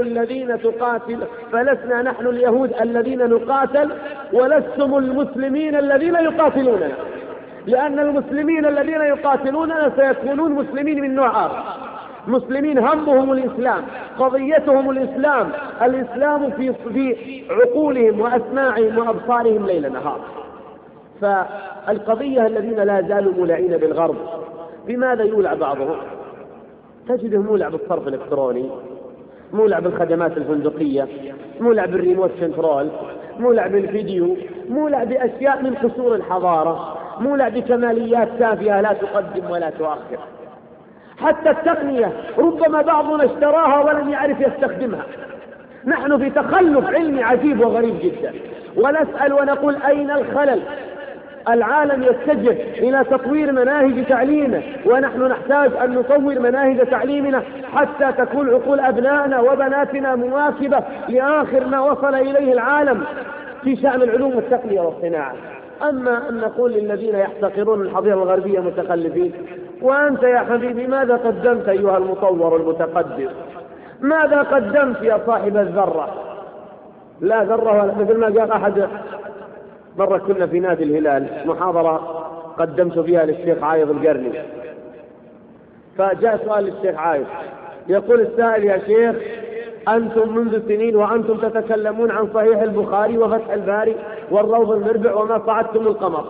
نحن اليهود الذين نقاتل ولستم المسلمين الذين يقاتلوننا، لأن المسلمين الذين يقاتلوننا سيكونون مسلمين من نوع آخر، مسلمين همهم الإسلام، قضيتهم الإسلام في عقولهم وأسماعهم وأبصارهم ليل نهار. فالقضية الذين لا زالوا مولعين بالغرب بماذا يولع بعضهم؟ تجده مولع بالصرف الإلكتروني، مولع بالخدمات الفندقية، مولع بالريموت كنترول، مولع بالفيديو، مولع بأشياء من قصور الحضارة، مولع بكماليات تافهة لا تقدم ولا تؤخر. حتى التقنية ربما بعضنا اشتراها ولم يعرف يستخدمها. نحن في تخلف علمي عجيب وغريب جدا، ونسأل ونقول أين الخلل؟ العالم يتجه إلى تطوير مناهج تعليمه، ونحن نحتاج أن نطور مناهج تعليمنا حتى تكون عقول أبنائنا وبناتنا مواكبة لآخر ما وصل إليه العالم في شأن العلوم والتقنية والصناعة. أما أن نقول للذين يحتقرون الحضارة الغربية متخلفين، وأنت يا حبيبي ماذا قدمت أيها المطور المتقدم؟ ماذا قدمت يا صاحب الذرة؟ لا ذرة ولا، مثل ما قال أحد مرة كنا في نادي الهلال محاضرة قدمت فيها للشيخ عايض القرني، فجاء سؤال للشيخ عايض يقول السائل: يا شيخ أنتم منذ سنين وأنتم تتكلمون عن صحيح البخاري وفتح الباري والروض المربع وما صعدتم القمر.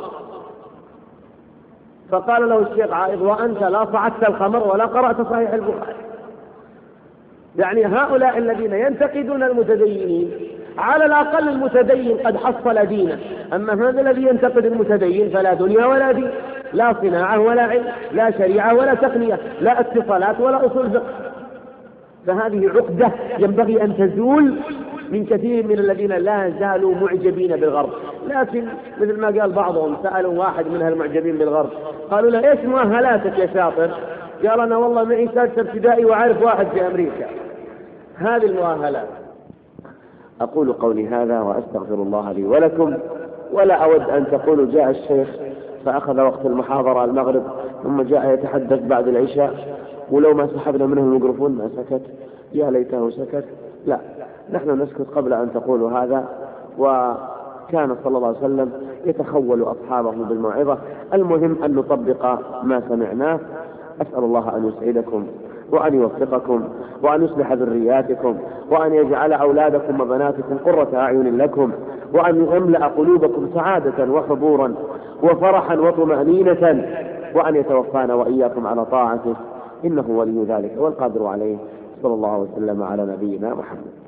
فقال له الشيخ عايض: وأنت لا صعدت القمر ولا قرأت صحيح البخاري. يعني هؤلاء الذين ينتقدون المتدينين، على الأقل المتدين قد حصل دينه، أما هذا الذي ينتقد المتدين فلا دنيا ولا دين، لا صناعة ولا علم، لا شريعة ولا تقنية، لا اتصالات ولا أصول فقه. فهذه عقدة ينبغي أن تزول من كثير من الذين لا زالوا معجبين بالغرب. لكن مثل ما قال بعضهم، سألوا واحد من المعجبين بالغرب قالوا له: إيش مؤهلاتك يا شاطر؟ قال: أنا والله معي سادسة ابتدائي وعارف واحد في أمريكا. هذه المؤهلات. أقول قولي هذا وأستغفر الله لي ولكم، ولا أود أن تقولوا جاء الشيخ فأخذ وقت المحاضرة المغرب ثم جاء يتحدث بعد العشاء ولو ما سحبنا منه الميكروفون ما سكت، يا ليته سكت. لا، نحن نسكت قبل أن تقولوا هذا. وكان صلى الله عليه وسلم يتخول أصحابه بالموعظة. المهم أن نطبق ما سمعناه. أسأل الله أن يسعدكم وأن يوفقكم وأن يصلح ذرياتكم وأن يجعل أولادكم وبناتكم قرة أعين لكم، وأن يملأ قلوبكم سعادة وحبورا وفرحا وطمأنينة، وأن يتوفانا وإياكم على طاعته، إنه ولي ذلك والقادر عليه. صلى الله وسلم على نبينا محمد.